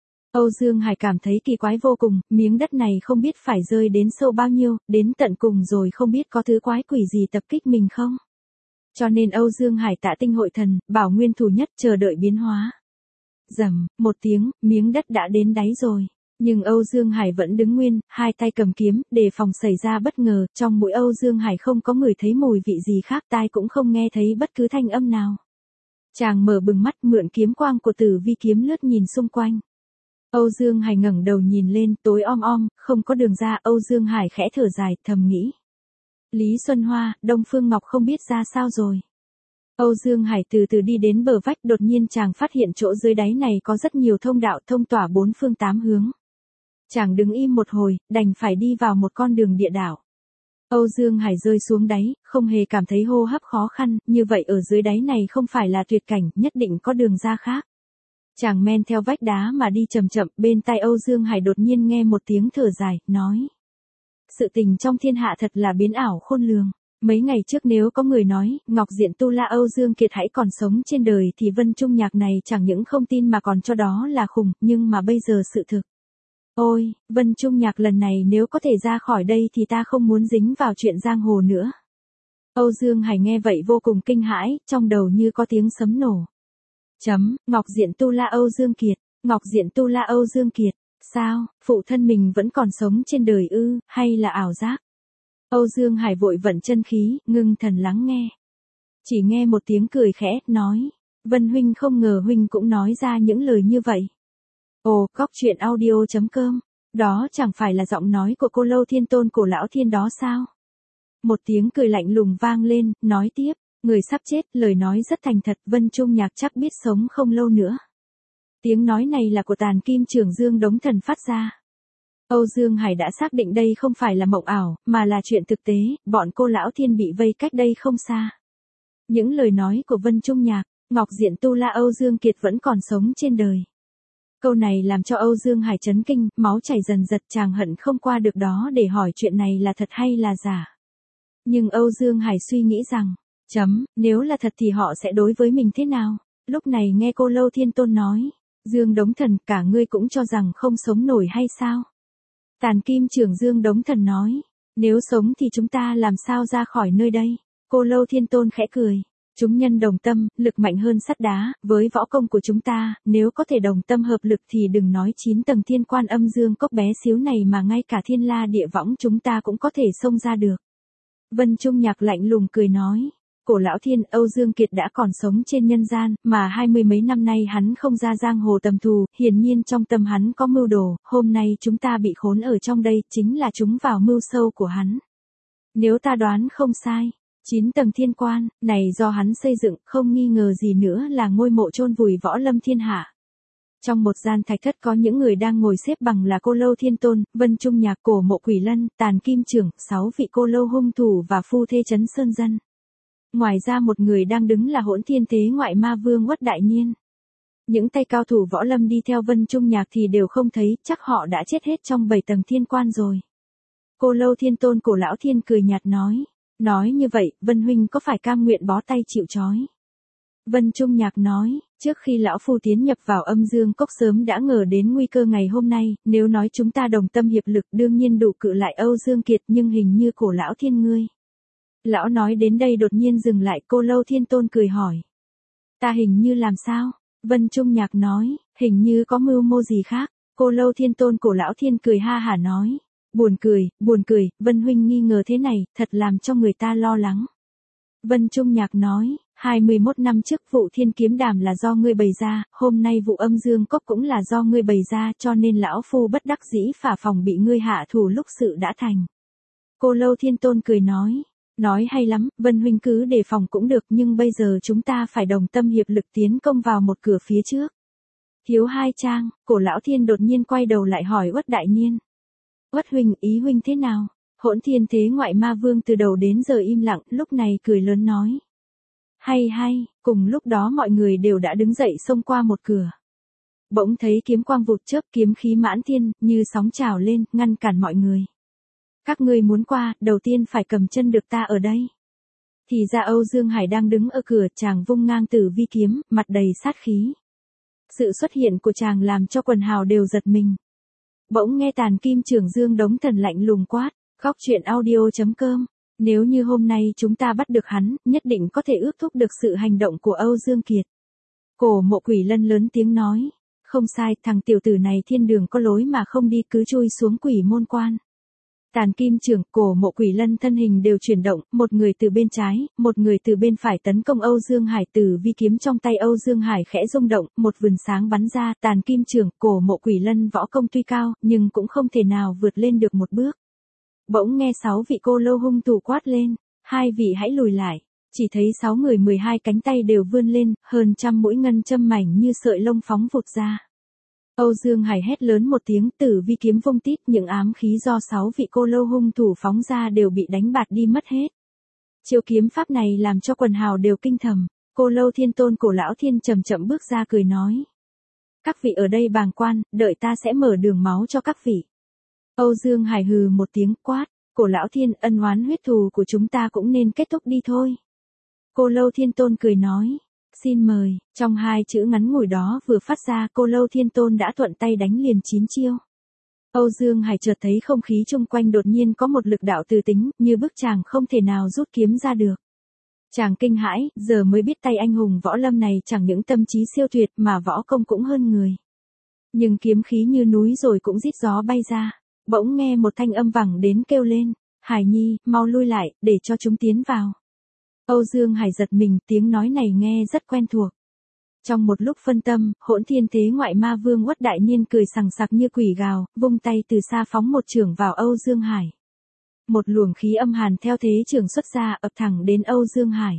Âu Dương Hải cảm thấy kỳ quái vô cùng, miếng đất này không biết phải rơi đến sâu bao nhiêu, đến tận cùng rồi không biết có thứ quái quỷ gì tập kích mình không. Cho nên Âu Dương Hải Tạ tinh hội thần, bảo nguyên thủ nhất chờ đợi biến hóa. Rầm, một tiếng, miếng đất đã đến đáy rồi. Nhưng Âu Dương Hải vẫn đứng nguyên, hai tay cầm kiếm, đề phòng xảy ra bất ngờ, trong mũi Âu Dương Hải không có ngửi thấy mùi vị gì khác, tai cũng không nghe thấy bất cứ thanh âm nào. Chàng mở bừng mắt, mượn kiếm quang của Tử Vi kiếm lướt nhìn xung quanh. Âu Dương Hải ngẩng đầu nhìn lên, tối om om, không có đường ra, Âu Dương Hải khẽ thở dài, thầm nghĩ. Lý Xuân Hoa, Đông Phương Ngọc không biết ra sao rồi. Âu Dương Hải từ từ đi đến bờ vách, đột nhiên chàng phát hiện chỗ dưới đáy này có rất nhiều thông đạo thông tỏa bốn phương tám hướng. Chàng đứng im một hồi, đành phải đi vào một con đường địa đạo. Âu Dương Hải rơi xuống đáy, không hề cảm thấy hô hấp khó khăn, như vậy ở dưới đáy này không phải là tuyệt cảnh, nhất định có đường ra khác. Chàng men theo vách đá mà đi chậm chậm, bên tai Âu Dương Hải đột nhiên nghe một tiếng thở dài, nói. Sự tình trong thiên hạ thật là biến ảo khôn lường. Mấy ngày trước nếu có người nói, Ngọc Diện Tu La Âu Dương Kiệt hãy còn sống trên đời thì Vân Trung Nhạc này chẳng những không tin mà còn cho đó là khùng, nhưng mà bây giờ sự thực. Ôi, Vân Trung Nhạc lần này nếu có thể ra khỏi đây thì ta không muốn dính vào chuyện giang hồ nữa. Âu Dương Hải nghe vậy vô cùng kinh hãi, trong đầu như có tiếng sấm nổ. Chấm, Ngọc Diện Tu La Âu Dương Kiệt, Ngọc Diện Tu La Âu Dương Kiệt, sao, phụ thân mình vẫn còn sống trên đời ư, hay là ảo giác? Âu Dương Hải vội vận chân khí, ngưng thần lắng nghe. Chỉ nghe một tiếng cười khẽ, nói, Vân huynh không ngờ huynh cũng nói ra những lời như vậy. Ồ, Cóc Truyện Audio chấm com, đó chẳng phải là giọng nói của Cô Lâu Thiên Tôn Cổ Lão Thiên đó sao? Một tiếng cười lạnh lùng vang lên, nói tiếp, người sắp chết, lời nói rất thành thật, Vân Trung Nhạc chắc biết sống không lâu nữa. Tiếng nói này là của Tàn Kim Trưởng Dương Đống Thần phát ra. Âu Dương Hải đã xác định đây không phải là mộng ảo, mà là chuyện thực tế, bọn cô Lão Thiên bị vây cách đây không xa. Những lời nói của Vân Trung Nhạc, Ngọc Diện Tu La Âu Dương Kiệt vẫn còn sống trên đời. Câu này làm cho Âu Dương Hải chấn kinh, máu chảy dần dật, chàng hận không qua được đó để hỏi chuyện này là thật hay là giả. Nhưng Âu Dương Hải suy nghĩ rằng, chấm, nếu là thật thì họ sẽ đối với mình thế nào? Lúc này nghe Cô Lâu Thiên Tôn nói, Dương Đống Thần, cả ngươi cũng cho rằng không sống nổi hay sao? Tàn Kim Trưởng Dương Đống Thần nói, nếu sống thì chúng ta làm sao ra khỏi nơi đây? Cô Lâu Thiên Tôn khẽ cười, chúng nhân đồng tâm, lực mạnh hơn sắt đá, với võ công của chúng ta, nếu có thể đồng tâm hợp lực thì đừng nói chín tầng thiên quan âm dương cốc bé xíu này mà ngay cả thiên la địa võng chúng ta cũng có thể xông ra được. Vân Trung Nhạc lạnh lùng cười nói, Cổ Lão Thiên, Âu Dương Kiệt đã còn sống trên nhân gian, mà hai mươi mấy năm nay hắn không ra giang hồ tầm thù, hiển nhiên trong tâm hắn có mưu đồ, hôm nay chúng ta bị khốn ở trong đây, chính là chúng vào mưu sâu của hắn. Nếu ta đoán không sai, chín tầng thiên quan, này do hắn xây dựng, không nghi ngờ gì nữa là ngôi mộ chôn vùi võ lâm thiên hạ. Trong một gian thạch thất có những người đang ngồi xếp bằng là Cô Lâu Thiên Tôn, Vân Trung Nhạc, Cổ Mộ Quỷ Lân, Tàn Kim Trưởng, sáu vị cô lâu hung thủ và phu thê Trấn Sơn Dân. Ngoài ra một người đang đứng là Hỗn Thiên Thế Ngoại Ma Vương Uất Đại Niên. Những tay cao thủ võ lâm đi theo Vân Trung Nhạc thì đều không thấy, chắc họ đã chết hết trong bảy tầng thiên quan rồi. Cô Lâu Thiên Tôn Cổ Lão Thiên cười nhạt nói, nói như vậy, Vân huynh có phải cam nguyện bó tay chịu trói? Vân Trung Nhạc nói, trước khi lão phu tiến nhập vào âm dương cốc sớm đã ngờ đến nguy cơ ngày hôm nay, nếu nói chúng ta đồng tâm hiệp lực đương nhiên đủ cự lại Âu Dương Kiệt, nhưng hình như Cổ Lão Thiên ngươi. Lão nói đến đây đột nhiên dừng lại, Cô Lâu Thiên Tôn cười hỏi. Ta hình như làm sao? Vân Trung Nhạc nói, hình như có mưu mô gì khác. Cô Lâu Thiên Tôn Cổ Lão Thiên cười ha hả nói. Buồn cười, buồn cười, Vân huynh nghi ngờ thế này, thật làm cho người ta lo lắng. Vân Trung Nhạc nói, hai mươi mốt năm trước vụ Thiên Kiếm Đàm là do ngươi bày ra, hôm nay vụ âm dương cốc cũng là do ngươi bày ra, cho nên lão phu bất đắc dĩ phả phòng bị ngươi hạ thủ lúc sự đã thành. Cô Lâu Thiên Tôn cười nói. Nói hay lắm, Vân huynh cứ đề phòng cũng được, nhưng bây giờ chúng ta phải đồng tâm hiệp lực tiến công vào một cửa phía trước. Thiếu hai trang, Cổ Lão Thiên đột nhiên quay đầu lại hỏi Uất Đại Niên. Uất huynh, ý huynh thế nào? Hỗn Thiên Thế Ngoại Ma Vương từ đầu đến giờ im lặng, lúc này cười lớn nói. Hay hay, cùng lúc đó mọi người đều đã đứng dậy xông qua một cửa. Bỗng thấy kiếm quang vụt chớp, kiếm khí mãn thiên, như sóng trào lên, ngăn cản mọi người. Các ngươi muốn qua, đầu tiên phải cầm chân được ta ở đây. Thì ra Âu Dương Hải đang đứng ở cửa, chàng vung ngang Tử Vi kiếm, mặt đầy sát khí. Sự xuất hiện của chàng làm cho quần hào đều giật mình. Bỗng nghe Tàn Kim Trưởng Dương Đống Thần lạnh lùng quát, Cóc Truyện Audio chấm com. Nếu như hôm nay chúng ta bắt được hắn, nhất định có thể ước thúc được sự hành động của Âu Dương Kiệt. Cổ Mộ Quỷ Lân lớn tiếng nói. Không sai, thằng tiểu tử này thiên đường có lối mà không đi, cứ chui xuống quỷ môn quan. Tàn Kim Trưởng, Cổ Mộ Quỷ Lân thân hình đều chuyển động, một người từ bên trái, một người từ bên phải tấn công Âu Dương Hải. Tử vi kiếm trong tay Âu Dương Hải khẽ rung động, một vườn sáng bắn ra. Tàn Kim Trưởng, Cổ Mộ Quỷ Lân võ công tuy cao, nhưng cũng không thể nào vượt lên được một bước. Bỗng nghe sáu vị cô lâu hung thủ quát lên, hai vị hãy lùi lại. Chỉ thấy sáu người mười hai cánh tay đều vươn lên, hơn trăm mũi ngân châm mảnh như sợi lông phóng vụt ra. Âu Dương Hải hét lớn một tiếng, tử vi kiếm vung tít, những ám khí do sáu vị cô lâu hung thủ phóng ra đều bị đánh bạt đi mất hết. Chiêu kiếm pháp này làm cho quần hào đều kinh thầm. Cô lâu thiên tôn Cổ Lão Thiên chậm chậm bước ra cười nói. Các vị ở đây bàng quan, đợi ta sẽ mở đường máu cho các vị. Âu Dương Hải hừ một tiếng quát, Cổ Lão Thiên, ân oán huyết thù của chúng ta cũng nên kết thúc đi thôi. Cô lâu thiên tôn cười nói. Xin mời, trong hai chữ ngắn ngủi đó vừa phát ra, cô lâu thiên tôn đã thuận tay đánh liền chín chiêu. Âu Dương Hải chợt thấy không khí chung quanh đột nhiên có một lực đạo từ tính, như bức chàng không thể nào rút kiếm ra được. Chàng kinh hãi, giờ mới biết tay anh hùng võ lâm này chẳng những tâm trí siêu tuyệt mà võ công cũng hơn người. Nhưng kiếm khí như núi rồi cũng rít gió bay ra, bỗng nghe một thanh âm vẳng đến kêu lên, Hải Nhi, mau lui lại, để cho chúng tiến vào. Âu Dương Hải giật mình, tiếng nói này nghe rất quen thuộc. Trong một lúc phân tâm, Hỗn Thiên Thế Ngoại Ma Vương Uất Đại Niên cười sằng sặc như quỷ gào, vung tay từ xa phóng một chưởng vào Âu Dương Hải. Một luồng khí âm hàn theo thế chưởng xuất ra ập thẳng đến Âu Dương Hải.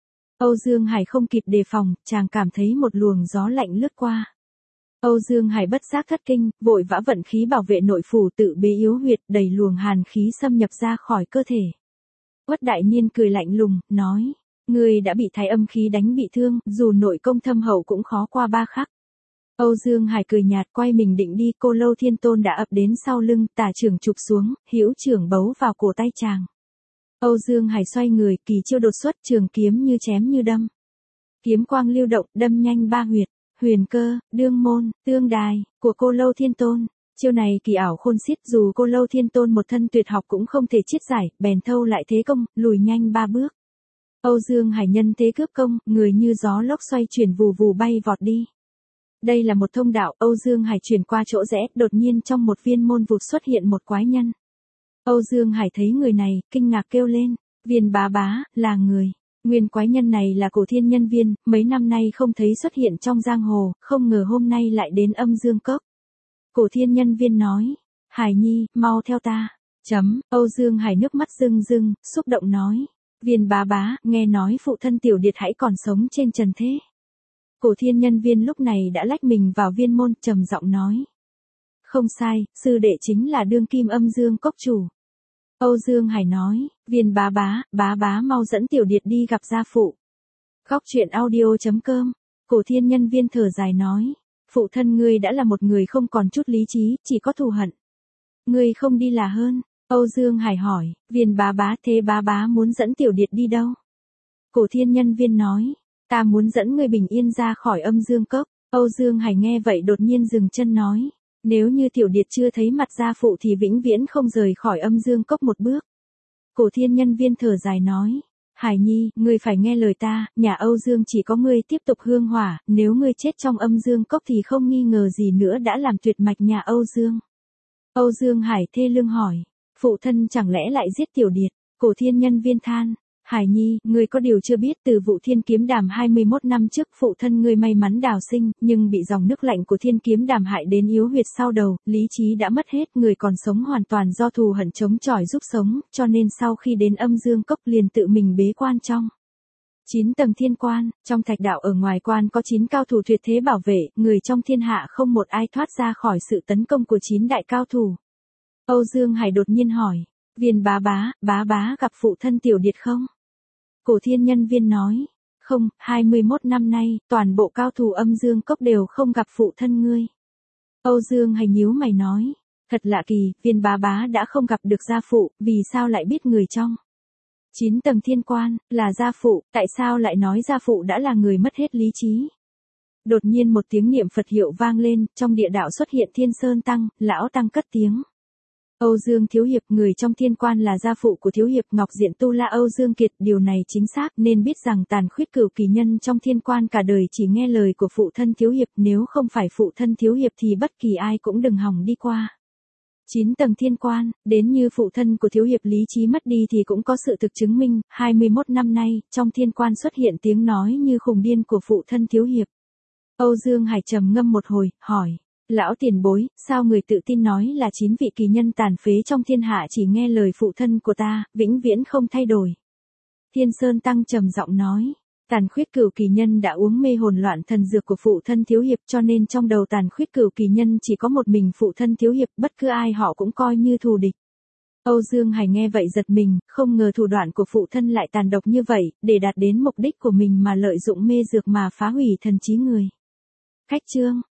Âu Dương Hải không kịp đề phòng, chàng cảm thấy một luồng gió lạnh lướt qua. Âu Dương Hải bất giác thất kinh, vội vã vận khí bảo vệ nội phủ tự bế yếu huyệt, đẩy luồng hàn khí xâm nhập ra khỏi cơ thể. Uất Đại Niên cười lạnh lùng, nói, ngươi đã bị thái âm khí đánh bị thương, dù nội công thâm hậu cũng khó qua ba khắc. Âu Dương Hải cười nhạt quay mình định đi, cô lâu thiên tôn đã ập đến sau lưng, tả chưởng chụp xuống, hữu chưởng bấu vào cổ tay chàng. Âu Dương Hải xoay người, kỳ chiêu đột xuất, trường kiếm như chém như đâm. Kiếm quang lưu động, đâm nhanh ba huyệt, huyền cơ, đương môn, tương đài, của cô lâu thiên tôn. Chiêu này kỳ ảo khôn xiết, dù cô lâu thiên tôn một thân tuyệt học cũng không thể chiết giải, bèn thâu lại thế công, lùi nhanh ba bước. Âu Dương Hải nhân thế cướp công, người như gió lốc xoay chuyển vù vù bay vọt đi. Đây là một thông đạo, Âu Dương Hải chuyển qua chỗ rẽ, đột nhiên trong một viên môn vụt xuất hiện một quái nhân. Âu Dương Hải thấy người này, kinh ngạc kêu lên, Viên bá bá, là người. Nguyên quái nhân này là Cổ Thiên Nhân Viên, mấy năm nay không thấy xuất hiện trong giang hồ, không ngờ hôm nay lại đến Âm Dương Cốc. Cổ Thiên Nhân Viên nói, Hải Nhi, mau theo ta. Chấm, Âu Dương Hải nước mắt rưng rưng, xúc động nói. Viên bá bá, nghe nói phụ thân tiểu điệt hãy còn sống trên trần thế. Cổ Thiên Nhân Viên lúc này đã lách mình vào viên môn, trầm giọng nói. Không sai, sư đệ chính là đương kim Âm Dương Cốc chủ. Âu Dương Hải nói, Viên bá bá, bá bá mau dẫn tiểu điệt đi gặp gia phụ. Góc truyện audio chấm com. Cổ Thiên Nhân Viên thở dài nói, phụ thân ngươi đã là một người không còn chút lý trí, chỉ có thù hận. Ngươi không đi là hơn. Âu Dương Hải hỏi, Viên bá bá, thế bá bá muốn dẫn tiểu điệt đi đâu? Cổ Thiên Nhân Viên nói, ta muốn dẫn ngươi bình yên ra khỏi Âm Dương Cốc. Âu Dương Hải nghe vậy đột nhiên dừng chân nói, nếu như tiểu điệt chưa thấy mặt gia phụ thì vĩnh viễn không rời khỏi Âm Dương Cốc một bước. Cổ Thiên Nhân Viên thở dài nói, Hải Nhi, ngươi phải nghe lời ta, nhà Âu Dương chỉ có ngươi tiếp tục hương hỏa, nếu ngươi chết trong Âm Dương Cốc thì không nghi ngờ gì nữa đã làm tuyệt mạch nhà Âu Dương. Âu Dương Hải thê lương hỏi, phụ thân chẳng lẽ lại giết tiểu điệt? Cổ Thiên Nhân Viên than, Hải Nhi, ngươi có điều chưa biết, từ vụ Thiên Kiếm Đàm hai mươi mốt năm trước phụ thân ngươi may mắn đào sinh, nhưng bị dòng nước lạnh của Thiên Kiếm Đàm hại đến yếu huyệt sau đầu, lý trí đã mất hết, người còn sống hoàn toàn do thù hận chống chọi giúp sống, cho nên sau khi đến Âm Dương Cốc liền tự mình bế quan trong chín tầng thiên quan, trong thạch đạo ở ngoài quan có chín cao thủ tuyệt thế bảo vệ, người trong thiên hạ không một ai thoát ra khỏi sự tấn công của chín đại cao thủ. Âu Dương Hải đột nhiên hỏi, Viên bá bá, bá bá gặp phụ thân tiểu điệt không? Cổ Thiên Nhân Viên nói, không, hai mươi mốt năm nay, toàn bộ cao thủ Âm Dương Cốc đều không gặp phụ thân ngươi. Âu Dương Hải nhíu mày nói, thật lạ kỳ, Viên bá bá đã không gặp được gia phụ, vì sao lại biết người trong chín tầng thiên quan, là gia phụ, tại sao lại nói gia phụ đã là người mất hết lý trí? Đột nhiên một tiếng niệm Phật hiệu vang lên, trong địa đạo xuất hiện Thiên Sơn Tăng, lão Tăng cất tiếng. Âu Dương Thiếu Hiệp, người trong thiên quan là gia phụ của Thiếu Hiệp Ngọc Diện Tu La Âu Dương Kiệt, điều này chính xác, nên biết rằng Tàn Khuyết Cửu kỳ nhân trong thiên quan cả đời chỉ nghe lời của phụ thân Thiếu Hiệp, nếu không phải phụ thân Thiếu Hiệp thì bất kỳ ai cũng đừng hòng đi qua. Chín tầng thiên quan, đến như phụ thân của Thiếu Hiệp lý trí mất đi thì cũng có sự thực chứng minh, hai mươi mốt năm nay, trong thiên quan xuất hiện tiếng nói như khùng điên của phụ thân Thiếu Hiệp. Âu Dương Hải trầm ngâm một hồi, hỏi, lão tiền bối, sao người tự tin nói là chín vị kỳ nhân tàn phế trong thiên hạ chỉ nghe lời phụ thân của ta, vĩnh viễn không thay đổi? Thiên Sơn Tăng trầm giọng nói, Tàn Khuyết Cửu kỳ nhân đã uống mê hồn loạn thần dược của phụ thân Thiếu Hiệp, cho nên trong đầu Tàn Khuyết Cửu kỳ nhân chỉ có một mình phụ thân Thiếu Hiệp, bất cứ ai họ cũng coi như thù địch. Âu Dương Hải nghe vậy giật mình, không ngờ thủ đoạn của phụ thân lại tàn độc như vậy, để đạt đến mục đích của mình mà lợi dụng mê dược mà phá hủy thần trí người. Khách chương